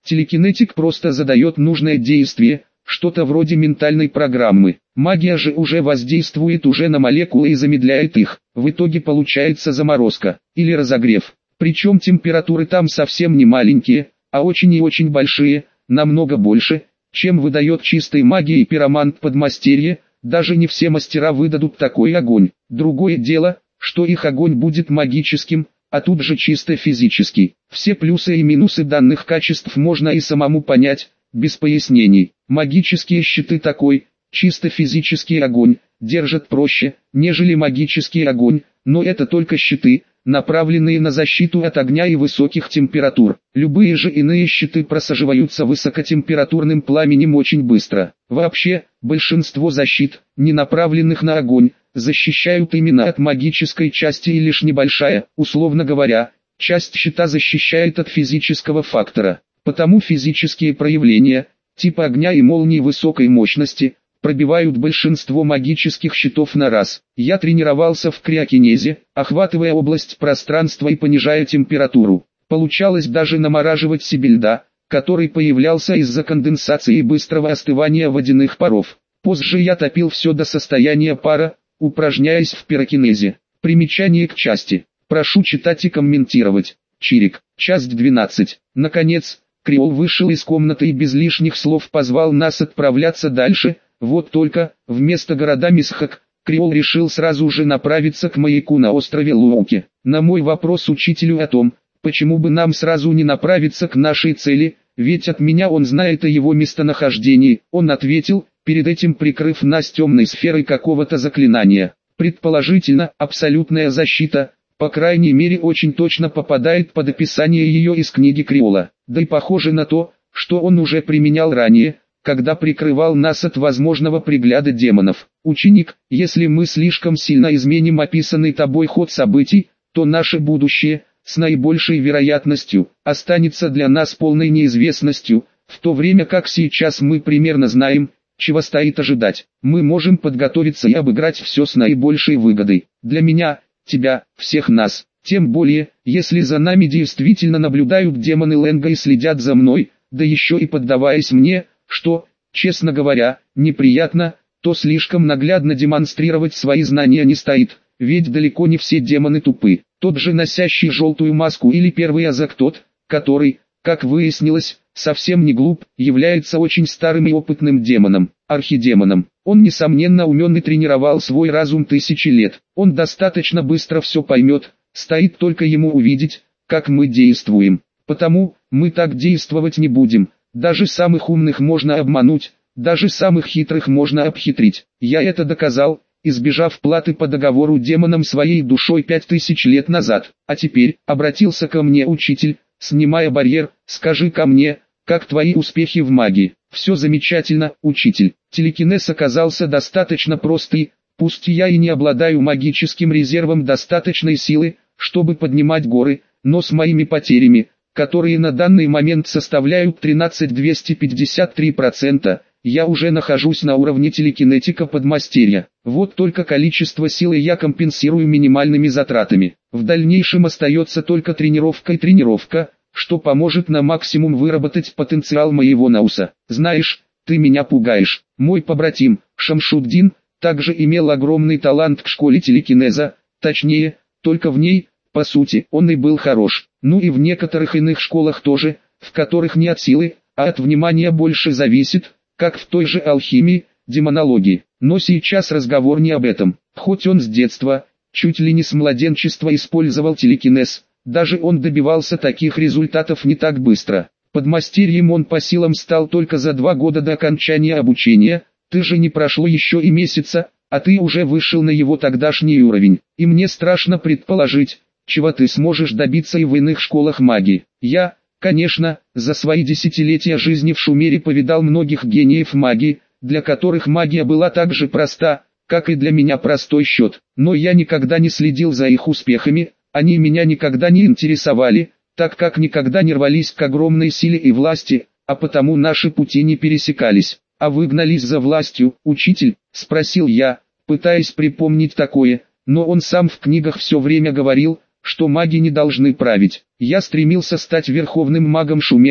Телекинетик просто задает нужное действие, что-то вроде ментальной программы. Магия же уже воздействует уже на молекулы и замедляет их. В итоге получается заморозка или разогрев. Причем температуры там совсем не маленькие, а очень и очень большие, намного больше, чем выдает чистой магией пиромант-подмастерье. Даже не все мастера выдадут такой огонь. Другое дело, что их огонь будет магическим, а тут же чисто физический. Все плюсы и минусы данных качеств можно и самому понять, без пояснений. Магические щиты такой, чисто физический огонь, держат проще, нежели магический огонь, но это только щиты, направленные на защиту от огня и высоких температур. Любые же иные щиты просаживаются высокотемпературным пламенем очень быстро. Вообще, большинство защит, не направленных на огонь, защищают именно от магической части, и лишь небольшая, условно говоря, часть щита защищает от физического фактора. Потому физические проявления, типа огня и молнии высокой мощности, пробивают большинство магических щитов на раз. Я тренировался в криокинезе, охватывая область пространства и понижая температуру. Получалось даже намораживать себе льда, который появлялся из-за конденсации и быстрого остывания водяных паров. Позже я топил все до состояния пара, упражняясь в пирокинезе. Примечание к части. Прошу читать и комментировать. Чирик. Часть двенадцать. Наконец, Креол вышел из комнаты и без лишних слов позвал нас отправляться дальше. Вот только, вместо города Мисхак, Креол решил сразу же направиться к маяку на острове Луоке. На мой вопрос учителю о том, почему бы нам сразу не направиться к нашей цели, ведь от меня он знает о его местонахождении, он ответил, перед этим прикрыв нас темной сферой какого-то заклинания. Предположительно, абсолютная защита, по крайней мере очень точно попадает под описание ее из книги Креола. Да и похоже на то, что он уже применял ранее, когда прикрывал нас от возможного пригляда демонов. Ученик, если мы слишком сильно изменим описанный тобой ход событий, то наше будущее, с наибольшей вероятностью, останется для нас полной неизвестностью, в то время как сейчас мы примерно знаем, чего стоит ожидать. Мы можем подготовиться и обыграть все с наибольшей выгодой. Для меня, тебя, всех нас. Тем более, если за нами действительно наблюдают демоны Ленга и следят за мной, да еще и поддаваясь мне, что, честно говоря, неприятно, то слишком наглядно демонстрировать свои знания не стоит, ведь далеко не все демоны тупы. Тот же носящий желтую маску или первый Азак тот, который, как выяснилось, совсем не глуп, является очень старым и опытным демоном, архидемоном. Он несомненно умен и тренировал свой разум тысячи лет. Он достаточно быстро все поймет, стоит только ему увидеть, как мы действуем. Потому, мы так действовать не будем. Даже самых умных можно обмануть, даже самых хитрых можно обхитрить. Я это доказал, избежав платы по договору демоном своей душой пять тысяч лет назад. А теперь, обратился ко мне учитель, снимая барьер, скажи ко мне, как твои успехи в магии? Все замечательно, учитель. Телекинез оказался достаточно простый, пусть я и не обладаю магическим резервом достаточной силы, чтобы поднимать горы, но с моими потерями, которые на данный момент составляют тринадцать тысяч двести пятьдесят три процента, я уже нахожусь на уровне телекинетика подмастерья. Вот только количество силы я компенсирую минимальными затратами. В дальнейшем остается только тренировка и тренировка, что поможет на максимум выработать потенциал моего Науса. Знаешь, ты меня пугаешь. Мой побратим, Шамшуддин, также имел огромный талант к школе телекинеза, точнее, только в ней, по сути, он и был хорош. Ну и в некоторых иных школах тоже, в которых не от силы, а от внимания больше зависит, как в той же алхимии, демонологии. Но сейчас разговор не об этом. Хоть он с детства, чуть ли не с младенчества использовал телекинез, даже он добивался таких результатов не так быстро. Подмастерьем он по силам стал только за два года до окончания обучения, ты же не прошло еще и месяца, а ты уже вышел на его тогдашний уровень. И мне страшно предположить, чего ты сможешь добиться и в иных школах магии. Я, конечно, за свои десятилетия жизни в Шумере повидал многих гениев магии, для которых магия была так же проста, как и для меня простой счет. Но я никогда не следил за их успехами, они меня никогда не интересовали, так как никогда не рвались к огромной силе и власти, а потому наши пути не пересекались. А вы гнались за властью, учитель? Спросил я, пытаясь припомнить такое, но он сам в книгах все время говорил, что маги не должны править. Я стремился стать верховным магом Шумера,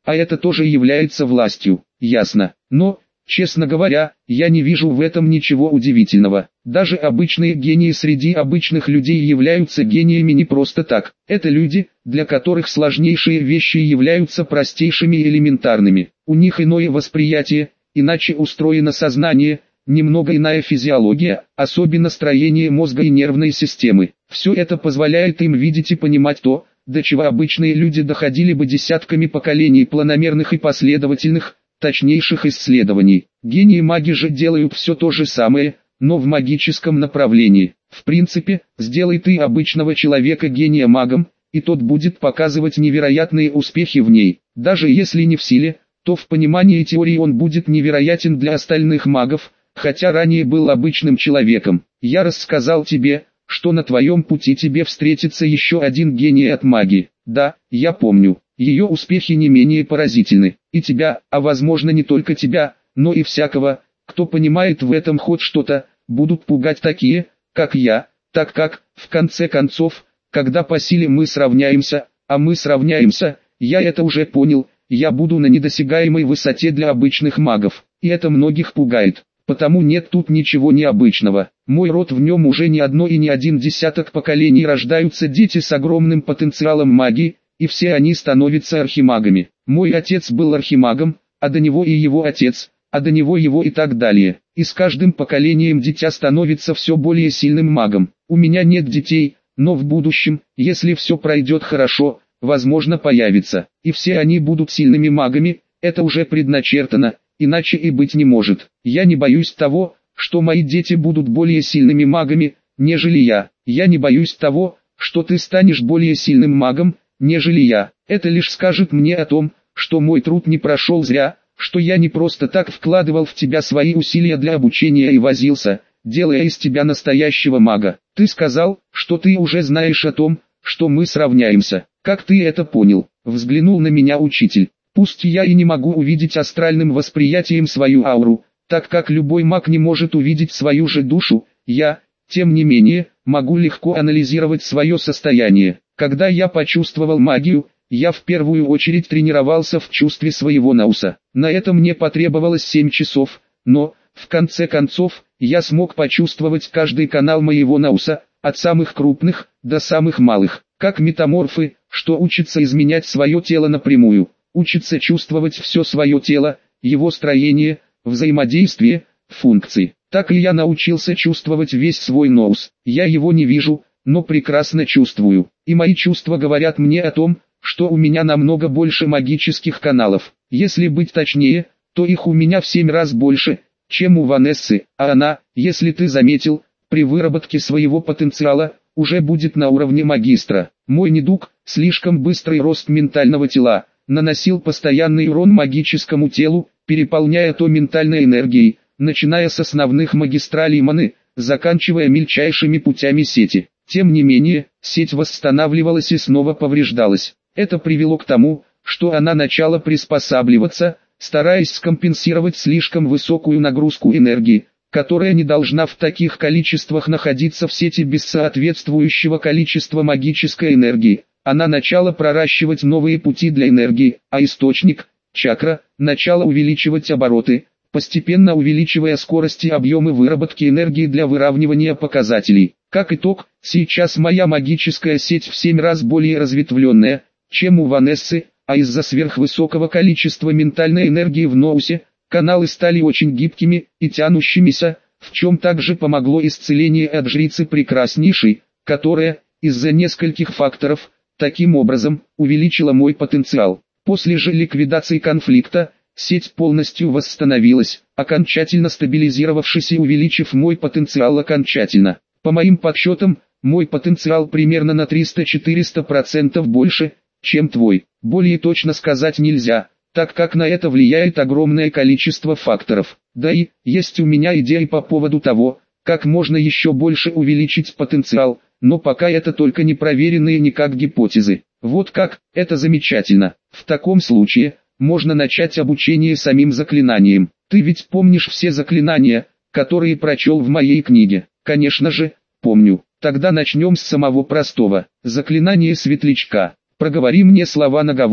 а это тоже является властью. Ясно. Но, честно говоря, я не вижу в этом ничего удивительного. Даже обычные гении среди обычных людей являются гениями не просто так. Это люди, для которых сложнейшие вещи являются простейшими и элементарными. У них иное восприятие, иначе устроено сознание, немного иная физиология, особенно строение мозга и нервной системы. Все это позволяет им видеть и понимать то, до чего обычные люди доходили бы десятками поколений планомерных и последовательных, точнейших исследований. Гении-маги же делают все то же самое, но в магическом направлении. В принципе, сделай ты обычного человека гения-магом, и тот будет показывать невероятные успехи в ней. Даже если не в силе, то в понимании теории он будет невероятен для остальных магов, хотя ранее был обычным человеком. Я рассказал тебе, что на твоем пути тебе встретится еще один гений от магии. Да, я помню. Ее успехи не менее поразительны. И тебя, а возможно не только тебя, но и всякого, кто понимает в этом хоть что-то, будут пугать такие, как я, так как, в конце концов, когда по силе мы сравняемся, а мы сравняемся, я это уже понял, я буду на недосягаемой высоте для обычных магов. И это многих пугает. Потому нет тут ничего необычного. Мой род в нем уже не одно и не один десяток поколений рождаются дети с огромным потенциалом магии, и все они становятся архимагами. Мой отец был архимагом, а до него и его отец, а до него его и так далее. И с каждым поколением дитя становится все более сильным магом. У меня нет детей, но в будущем, если все пройдет хорошо, возможно появится. И все они будут сильными магами, это уже предначертано, иначе и быть не может. Я не боюсь того, что мои дети будут более сильными магами, нежели я. Я не боюсь того, что ты станешь более сильным магом, нежели я. Это лишь скажет мне о том, что мой труд не прошел зря, что я не просто так вкладывал в тебя свои усилия для обучения и возился, делая из тебя настоящего мага. Ты сказал, что ты уже знаешь о том, что мы сравняемся. Как ты это понял? Взглянул на меня учитель. Пусть я и не могу увидеть астральным восприятием свою ауру, так как любой маг не может увидеть свою же душу, я, тем не менее, могу легко анализировать свое состояние. Когда я почувствовал магию, я в первую очередь тренировался в чувстве своего науса. На это мне потребовалось семь часов, но, в конце концов, я смог почувствовать каждый канал моего науса, от самых крупных до самых малых, как метаморфы, что учатся изменять свое тело напрямую. Учится чувствовать все свое тело, его строение, взаимодействие, функции. Так и я научился чувствовать весь свой ноус. Я его не вижу, но прекрасно чувствую. И мои чувства говорят мне о том, что у меня намного больше магических каналов. Если быть точнее, то их у меня в семь раз больше, чем у Ванессы, а она, если ты заметил, при выработке своего потенциала, уже будет на уровне магистра. Мой недуг, слишком быстрый рост ментального тела, наносил постоянный урон магическому телу, переполняя то ментальной энергией, начиная с основных магистралей маны, заканчивая мельчайшими путями сети. Тем не менее, сеть восстанавливалась и снова повреждалась. Это привело к тому, что она начала приспосабливаться, стараясь скомпенсировать слишком высокую нагрузку энергии, которая не должна в таких количествах находиться в сети без соответствующего количества магической энергии. Она начала проращивать новые пути для энергии, а источник, чакра, начала увеличивать обороты, постепенно увеличивая скорость и объемы выработки энергии для выравнивания показателей. Как итог, сейчас моя магическая сеть в семь раз более разветвленная, чем у Ванессы, а из-за сверхвысокого количества ментальной энергии в ноусе, каналы стали очень гибкими и тянущимися, в чем также помогло исцеление от жрицы Прекраснейшей, которая, из-за нескольких факторов, таким образом, увеличила мой потенциал. После же ликвидации конфликта, сеть полностью восстановилась, окончательно стабилизировавшись и увеличив мой потенциал окончательно. По моим подсчетам, мой потенциал примерно на триста-четыреста процентов больше, чем твой. Более точно сказать нельзя, так как на это влияет огромное количество факторов. Да и, есть у меня идеи по поводу того, как можно еще больше увеличить потенциал, но пока это только не проверенные никак гипотезы. Вот как, это замечательно. В таком случае, можно начать обучение самим заклинаниям. Ты ведь помнишь все заклинания, которые прочел в моей книге? Конечно же, помню. Тогда начнем с самого простого. Заклинание светлячка. Проговори мне слова наговора.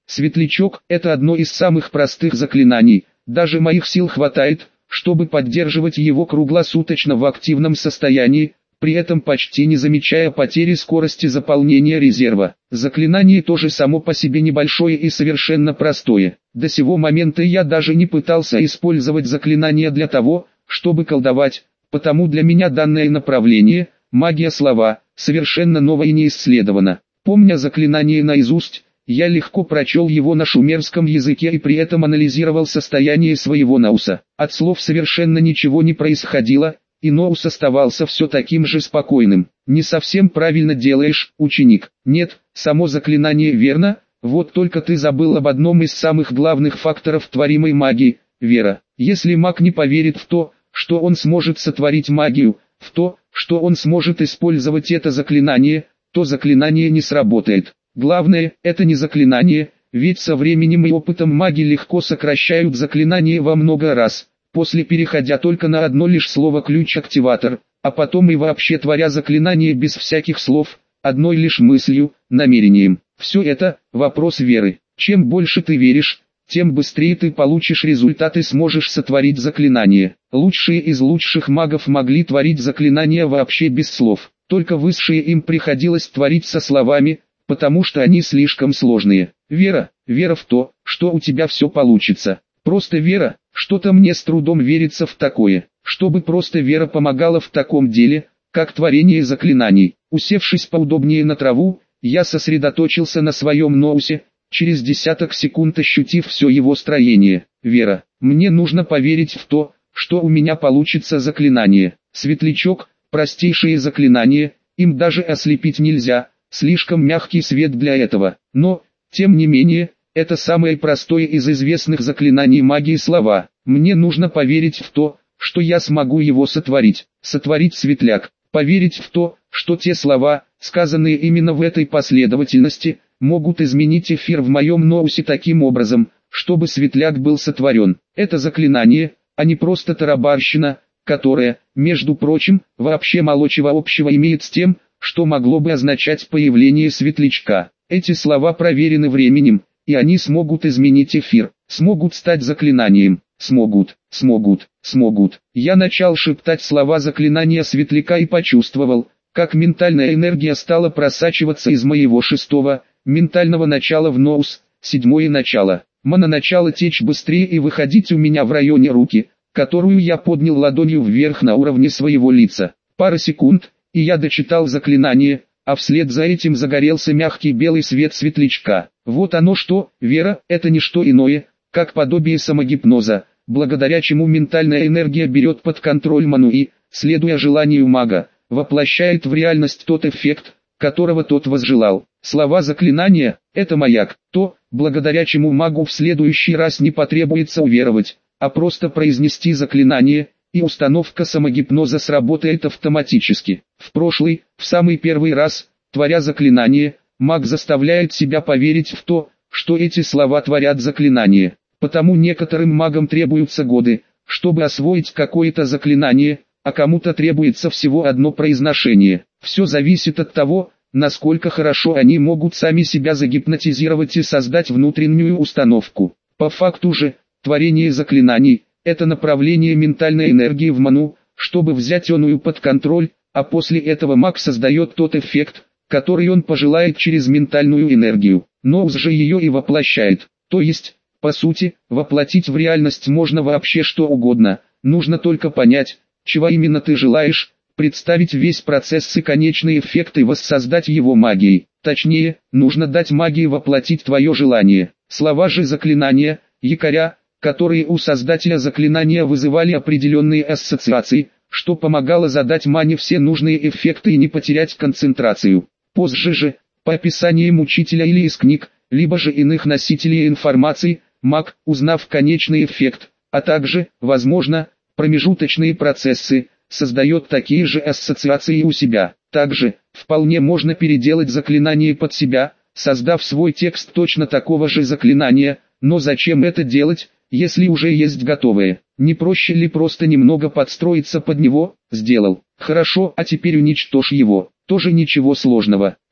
Светлячок – это одно из самых простых заклинаний, даже моих сил хватает, чтобы поддерживать его круглосуточно в активном состоянии, при этом почти не замечая потери скорости заполнения резерва. Заклинание тоже само по себе небольшое и совершенно простое. До сего момента я даже не пытался использовать заклинание для того, чтобы колдовать, потому для меня данное направление, магия слова, совершенно ново и не исследовано. Помня заклинание наизусть, я легко прочел его на шумерском языке и при этом анализировал состояние своего Ноуса. От слов совершенно ничего не происходило, и Ноус оставался все таким же спокойным. «Не совсем правильно делаешь, ученик». «Нет, само заклинание верно, вот только ты забыл об одном из самых главных факторов творимой магии – вера. Если маг не поверит в то, что он сможет сотворить магию, в то, что он сможет использовать это заклинание, то заклинание не сработает. Главное, это не заклинание, ведь со временем и опытом маги легко сокращают заклинание во много раз, после переходя только на одно лишь слово ключ-активатор, а потом и вообще творя заклинание без всяких слов, одной лишь мыслью, намерением. Все это – вопрос веры. Чем больше ты веришь, тем быстрее ты получишь результат и сможешь сотворить заклинание. Лучшие из лучших магов могли творить заклинания вообще без слов, только высшие им приходилось творить со словами, потому что они слишком сложные. Вера, вера в то, что у тебя все получится. Просто вера, что-то мне с трудом верится в такое, чтобы просто вера помогала в таком деле, как творение заклинаний. Усевшись поудобнее на траву, я сосредоточился на своем Ноусе, через десяток секунд ощутив все его строение. Вера, мне нужно поверить в то, что у меня получится заклинание. Светлячок, простейшее заклинание, им даже ослепить нельзя. Слишком мягкий свет для этого, но, тем не менее, это самое простое из известных заклинаний магии слова. Мне нужно поверить в то, что я смогу его сотворить, сотворить светляк, поверить в то, что те слова, сказанные именно в этой последовательности, могут изменить эфир в моем Ноусе таким образом, чтобы светляк был сотворен. Это заклинание, а не просто тарабарщина, которая, между прочим, вообще мало чего общего имеет с тем, что могло бы означать появление светлячка. Эти слова проверены временем, и они смогут изменить эфир, смогут стать заклинанием, смогут, смогут, смогут. Я начал шептать слова заклинания светляка и почувствовал, как ментальная энергия стала просачиваться из моего шестого, ментального начала в Ноус, седьмое начало. Мана начала течь быстрее и выходить у меня в районе руки, которую я поднял ладонью вверх на уровне своего лица. Пара секунд, и я дочитал заклинание, а вслед за этим загорелся мягкий белый свет светлячка. Вот оно что, вера, это не что иное, как подобие самогипноза, благодаря чему ментальная энергия берет под контроль ману и, следуя желанию мага, воплощает в реальность тот эффект, которого тот возжелал. Слова заклинания – это маяк, то, благодаря чему магу в следующий раз не потребуется уверовать, а просто произнести заклинание, и установка самогипноза сработает автоматически. В прошлый, в самый первый раз, творя заклинание, маг заставляет себя поверить в то, что эти слова творят заклинание. Потому некоторым магам требуются годы, чтобы освоить какое-то заклинание, а кому-то требуется всего одно произношение. Все зависит от того, насколько хорошо они могут сами себя загипнотизировать и создать внутреннюю установку. По факту же, творение заклинаний – это направление ментальной энергии в ману, чтобы взять оную под контроль, а после этого маг создает тот эффект, который он пожелает через ментальную энергию. Ноус же ее и воплощает. То есть, по сути, воплотить в реальность можно вообще что угодно, нужно только понять, чего именно ты желаешь, представить весь процесс и конечный эффект и воссоздать его магией. Точнее, нужно дать магии воплотить твое желание. Слова же заклинания, якоря, которые у создателя заклинания вызывали определенные ассоциации, что помогало задать мане все нужные эффекты и не потерять концентрацию. Позже же, по описаниям учителя или из книг, либо же иных носителей информации, маг, узнав конечный эффект, а также, возможно, промежуточные процессы, создает такие же ассоциации у себя. Также, вполне можно переделать заклинание под себя, создав свой текст точно такого же заклинания, но зачем это делать, если уже есть готовое? Не проще ли просто немного подстроиться под него? Сделал. Хорошо, а теперь уничтожь его. Тоже ничего сложного.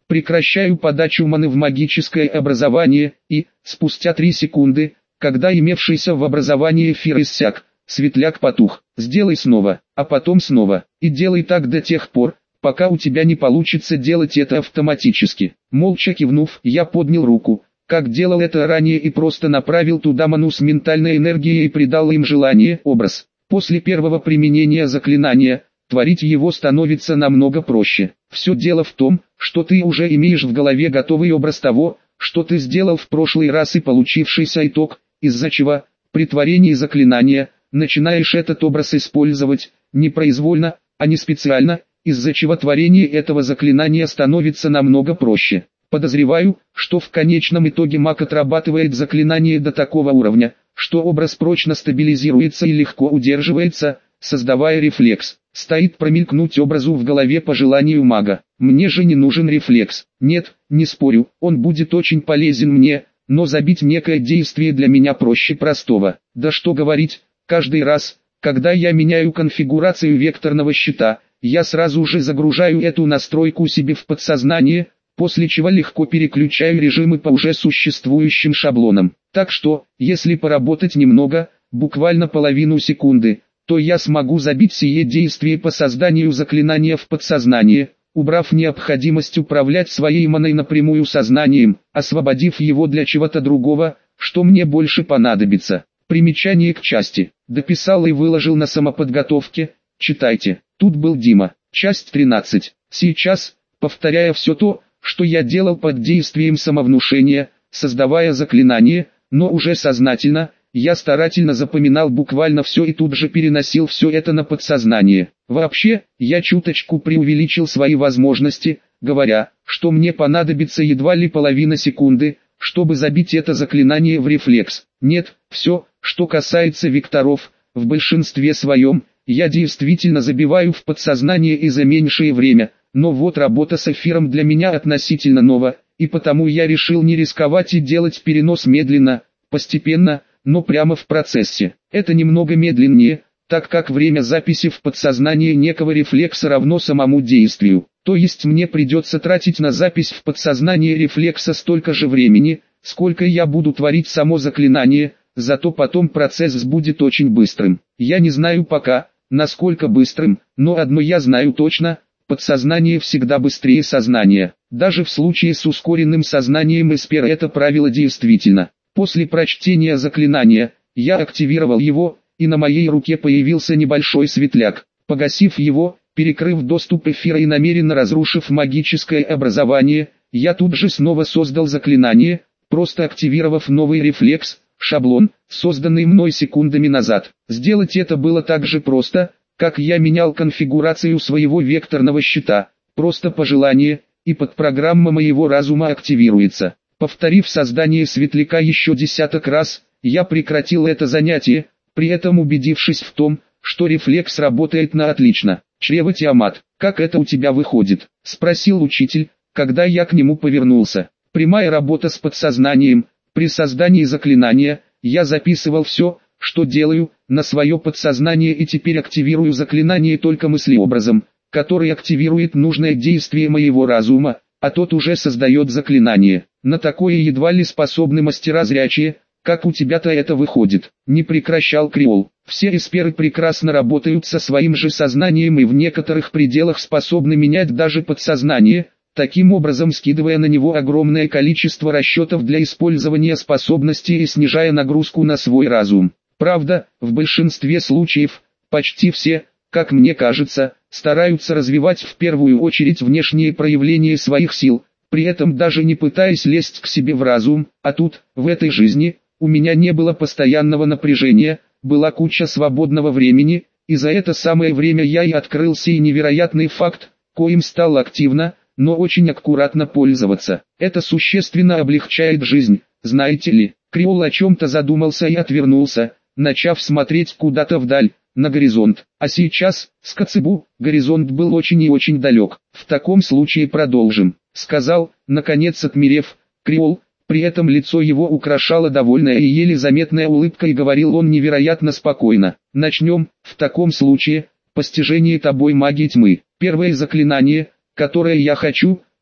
Прекращаю подачу маны в магическое образование, и, спустя три секунды, когда имевшийся в образовании эфир иссяк, светляк потух. Сделай снова, а потом снова, и делай так до тех пор, пока у тебя не получится делать это автоматически. Молча кивнув, я поднял руку, как делал это ранее, и просто направил туда ману с ментальной энергией и придал им желание, образ. После первого применения заклинания, творить его становится намного проще. Все дело в том, что ты уже имеешь в голове готовый образ того, что ты сделал в прошлый раз и получившийся итог, из-за чего, при творении заклинания, начинаешь этот образ использовать, непроизвольно, а не специально, из-за чего творение этого заклинания становится намного проще. Подозреваю, что в конечном итоге маг отрабатывает заклинание до такого уровня, что образ прочно стабилизируется и легко удерживается, создавая рефлекс. Стоит промелькнуть образу в голове по желанию мага. Мне же не нужен рефлекс. Нет, не спорю, он будет очень полезен мне, но забить некое действие для меня проще простого. Да что говорить, каждый раз, когда я меняю конфигурацию векторного щита, я сразу же загружаю эту настройку себе в подсознание, после чего легко переключаю режимы по уже существующим шаблонам. Так что, если поработать немного, буквально половину секунды, то я смогу забить сие действие по созданию заклинания в подсознание, убрав необходимость управлять своей маной напрямую сознанием, освободив его для чего-то другого, что мне больше понадобится. Примечание к части. Дописал и выложил на самоподготовке, читайте. Тут был Дима. Часть тринадцать. Сейчас, повторяя все то, что я делал под действием самовнушения, создавая заклинание, но уже сознательно, я старательно запоминал буквально все и тут же переносил все это на подсознание. Вообще, я чуточку преувеличил свои возможности, говоря, что мне понадобится едва ли половина секунды, чтобы забить это заклинание в рефлекс. Нет, все, что касается векторов, в большинстве своем, я действительно забиваю в подсознание и за меньшее время, но вот работа с эфиром для меня относительно нова, и потому я решил не рисковать и делать перенос медленно, постепенно, но прямо в процессе. Это немного медленнее, так как время записи в подсознание некого рефлекса равно самому действию. То есть мне придется тратить на запись в подсознание рефлекса столько же времени, сколько я буду творить само заклинание, зато потом процесс будет очень быстрым. Я не знаю пока, насколько быстрым, но одно я знаю точно, подсознание всегда быстрее сознания. Даже в случае с ускоренным сознанием Эспера это правило действительно. После прочтения заклинания, я активировал его, и на моей руке появился небольшой светляк. Погасив его, перекрыв доступ эфира и намеренно разрушив магическое образование, я тут же снова создал заклинание, просто активировав новый рефлекс, шаблон, созданный мной секундами назад. Сделать это было так же просто, как я менял конфигурацию своего векторного щита, просто по желанию, и подпрограмма моего разума активируется. Повторив создание светляка еще десяток раз, я прекратил это занятие, при этом убедившись в том, что рефлекс работает на отлично. «Чрево Тиамат, как это у тебя выходит?» – спросил учитель, когда я к нему повернулся. Прямая работа с подсознанием. При создании заклинания, я записывал все, что делаю, на свое подсознание и теперь активирую заклинание только мыслеобразом, который активирует нужное действие моего разума, а тот уже создает заклинание. На такое едва ли способны мастера зрячие, как у тебя-то это выходит. Не прекращал Креол. Все эсперы прекрасно работают со своим же сознанием и в некоторых пределах способны менять даже подсознание, таким образом скидывая на него огромное количество расчетов для использования способностей и снижая нагрузку на свой разум. Правда, в большинстве случаев, почти все, как мне кажется, стараются развивать в первую очередь внешние проявления своих сил, при этом даже не пытаясь лезть к себе в разум, а тут, в этой жизни, у меня не было постоянного напряжения, была куча свободного времени, и за это самое время я и открыл сей невероятный факт, коим стал активно, но очень аккуратно пользоваться. Это существенно облегчает жизнь, знаете ли. Креол о чем-то задумался и отвернулся, начав смотреть куда-то вдаль, на горизонт. А сейчас, с Коцебу, горизонт был очень и очень далек. В таком случае продолжим, сказал, наконец отмерев, Креол. При этом лицо его украшала довольная и еле заметная улыбка, и говорил он невероятно спокойно. Начнем, в таком случае, постижение тобой магии тьмы. Первое заклинание, которое я хочу,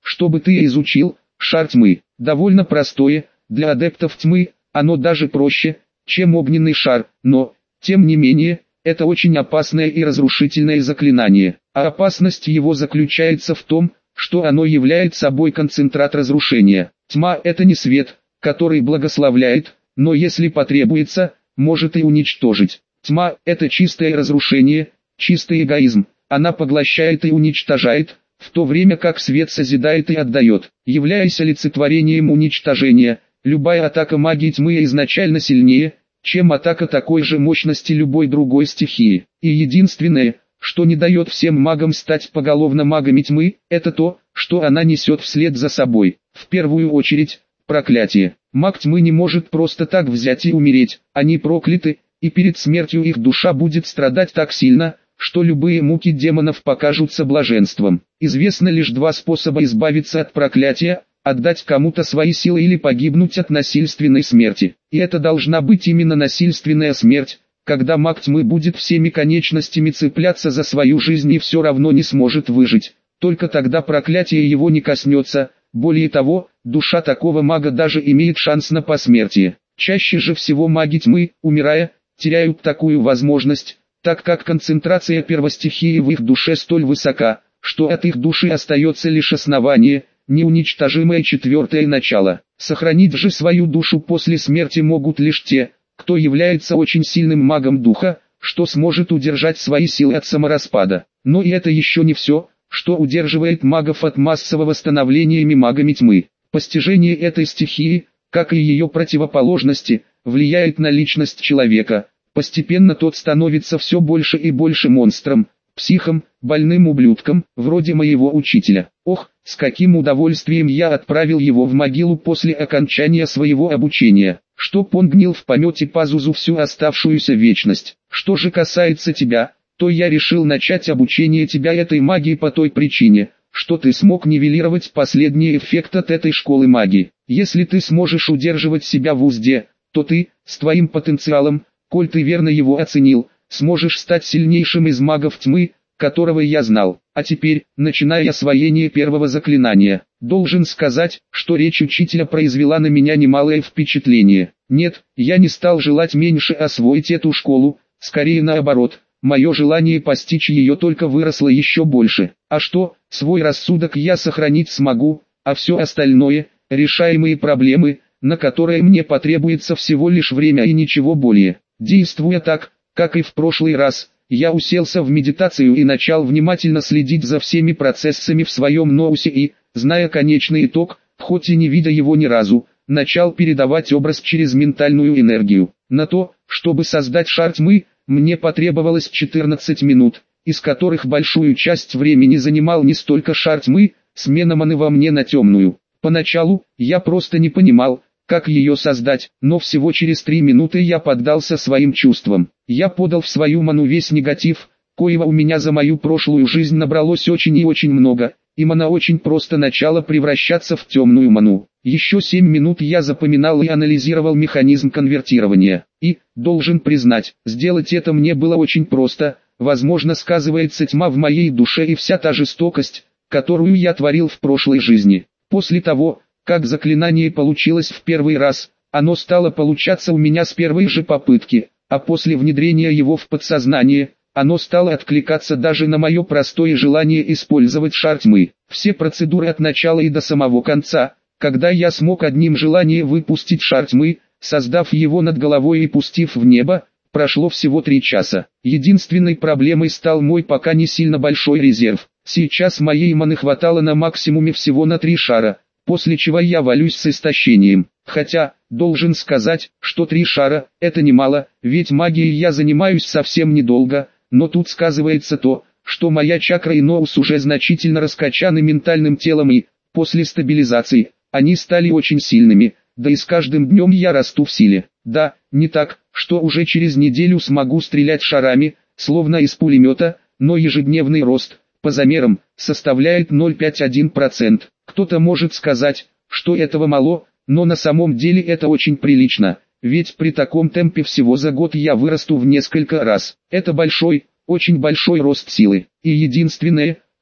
чтобы ты изучил шар тьмы. Довольно простое, для адептов тьмы, оно даже проще, чем огненный шар, но, тем не менее, это очень опасное и разрушительное заклинание. А опасность его заключается в том, что оно является собой концентрат разрушения. Тьма – это не свет, который благословляет, но если потребуется, может и уничтожить. Тьма – это чистое разрушение, чистый эгоизм. Она поглощает и уничтожает, в то время как свет созидает и отдает. Являясь олицетворением уничтожения, любая атака магии тьмы изначально сильнее, чем атака такой же мощности любой другой стихии. И единственное, что не дает всем магам стать поголовно магами тьмы, это то, что она несет вслед за собой. В первую очередь, проклятие. Маг тьмы не может просто так взять и умереть, они прокляты, и перед смертью их душа будет страдать так сильно, что любые муки демонов покажутся блаженством. Известно лишь два способа избавиться от проклятия: отдать кому-то свои силы или погибнуть от насильственной смерти. И это должна быть именно насильственная смерть, когда маг тьмы будет всеми конечностями цепляться за свою жизнь и все равно не сможет выжить. Только тогда проклятие его не коснется. Более того, душа такого мага даже имеет шанс на посмертие. Чаще же всего маги тьмы, умирая, теряют такую возможность, так как концентрация первостихии в их душе столь высока, что от их души остается лишь основание, неуничтожимое четвертое начало. Сохранить же свою душу после смерти могут лишь те, кто является очень сильным магом духа, что сможет удержать свои силы от самораспада. Но и это еще не все, что удерживает магов от массового становления магами тьмы. Постижение этой стихии, как и ее противоположности, влияет на личность человека. Постепенно тот становится все больше и больше монстром, психом, больным ублюдком, вроде моего учителя. Ох, с каким удовольствием я отправил его в могилу после окончания своего обучения, чтоб он гнил в помете Пазузу всю оставшуюся вечность. Что же касается тебя, то я решил начать обучение тебя этой магии по той причине, что ты смог нивелировать последний эффект от этой школы магии. Если ты сможешь удерживать себя в узде, то ты, с твоим потенциалом, коль ты верно его оценил, сможешь стать сильнейшим из магов тьмы, которого я знал. А теперь, начиная освоение первого заклинания, должен сказать, что речь учителя произвела на меня немалое впечатление. Нет, я не стал желать меньше освоить эту школу, скорее наоборот, мое желание постичь ее только выросло еще больше. А что, свой рассудок я сохранить смогу, а все остальное, решаемые проблемы, на которые мне потребуется всего лишь время и ничего более. Действуя так, как и в прошлый раз, я уселся в медитацию и начал внимательно следить за всеми процессами в своем ноусе и, зная конечный итог, хоть и не видя его ни разу, начал передавать образ через ментальную энергию. На то, чтобы создать шар тьмы, мне потребовалось четырнадцать минут, из которых большую часть времени занимал не столько шар тьмы, смена маны во мне на темную. Поначалу, я просто не понимал, как ее создать, но всего через три минуты я поддался своим чувствам. Я подал в свою ману весь негатив, коего у меня за мою прошлую жизнь набралось очень и очень много, и мана очень просто начала превращаться в темную ману. Еще семь минут я запоминал и анализировал механизм конвертирования. И, должен признать, сделать это мне было очень просто. Возможно, сказывается тьма в моей душе и вся та жестокость, которую я творил в прошлой жизни. После того, как заклинание получилось в первый раз, оно стало получаться у меня с первой же попытки, а после внедрения его в подсознание, оно стало откликаться даже на мое простое желание использовать шар тьмы. Все процедуры от начала и до самого конца, когда я смог одним желанием выпустить шар тьмы, создав его над головой и пустив в небо, прошло всего три часа. Единственной проблемой стал мой пока не сильно большой резерв. Сейчас моей маны хватало на максимуме всего на три шара, после чего я валюсь с истощением. Хотя, должен сказать, что три шара – это немало, ведь магией я занимаюсь совсем недолго, но тут сказывается то, что моя чакра и ноус уже значительно раскачаны ментальным телом и, после стабилизации, они стали очень сильными, да и с каждым днем я расту в силе. Да, не так, что уже через неделю смогу стрелять шарами, словно из пулемета, но ежедневный рост, по замерам, составляет ноль целых пять десятых один процента. Кто-то может сказать, что этого мало, но на самом деле это очень прилично, ведь при таком темпе всего за год я вырасту в несколько раз. Это большой, очень большой рост силы. И единственное,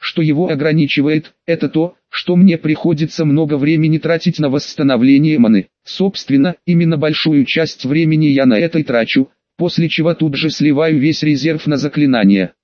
что его ограничивает, это то, что мне приходится много времени тратить на восстановление маны. Собственно, именно большую часть времени я на это и трачу, после чего тут же сливаю весь резерв на заклинания.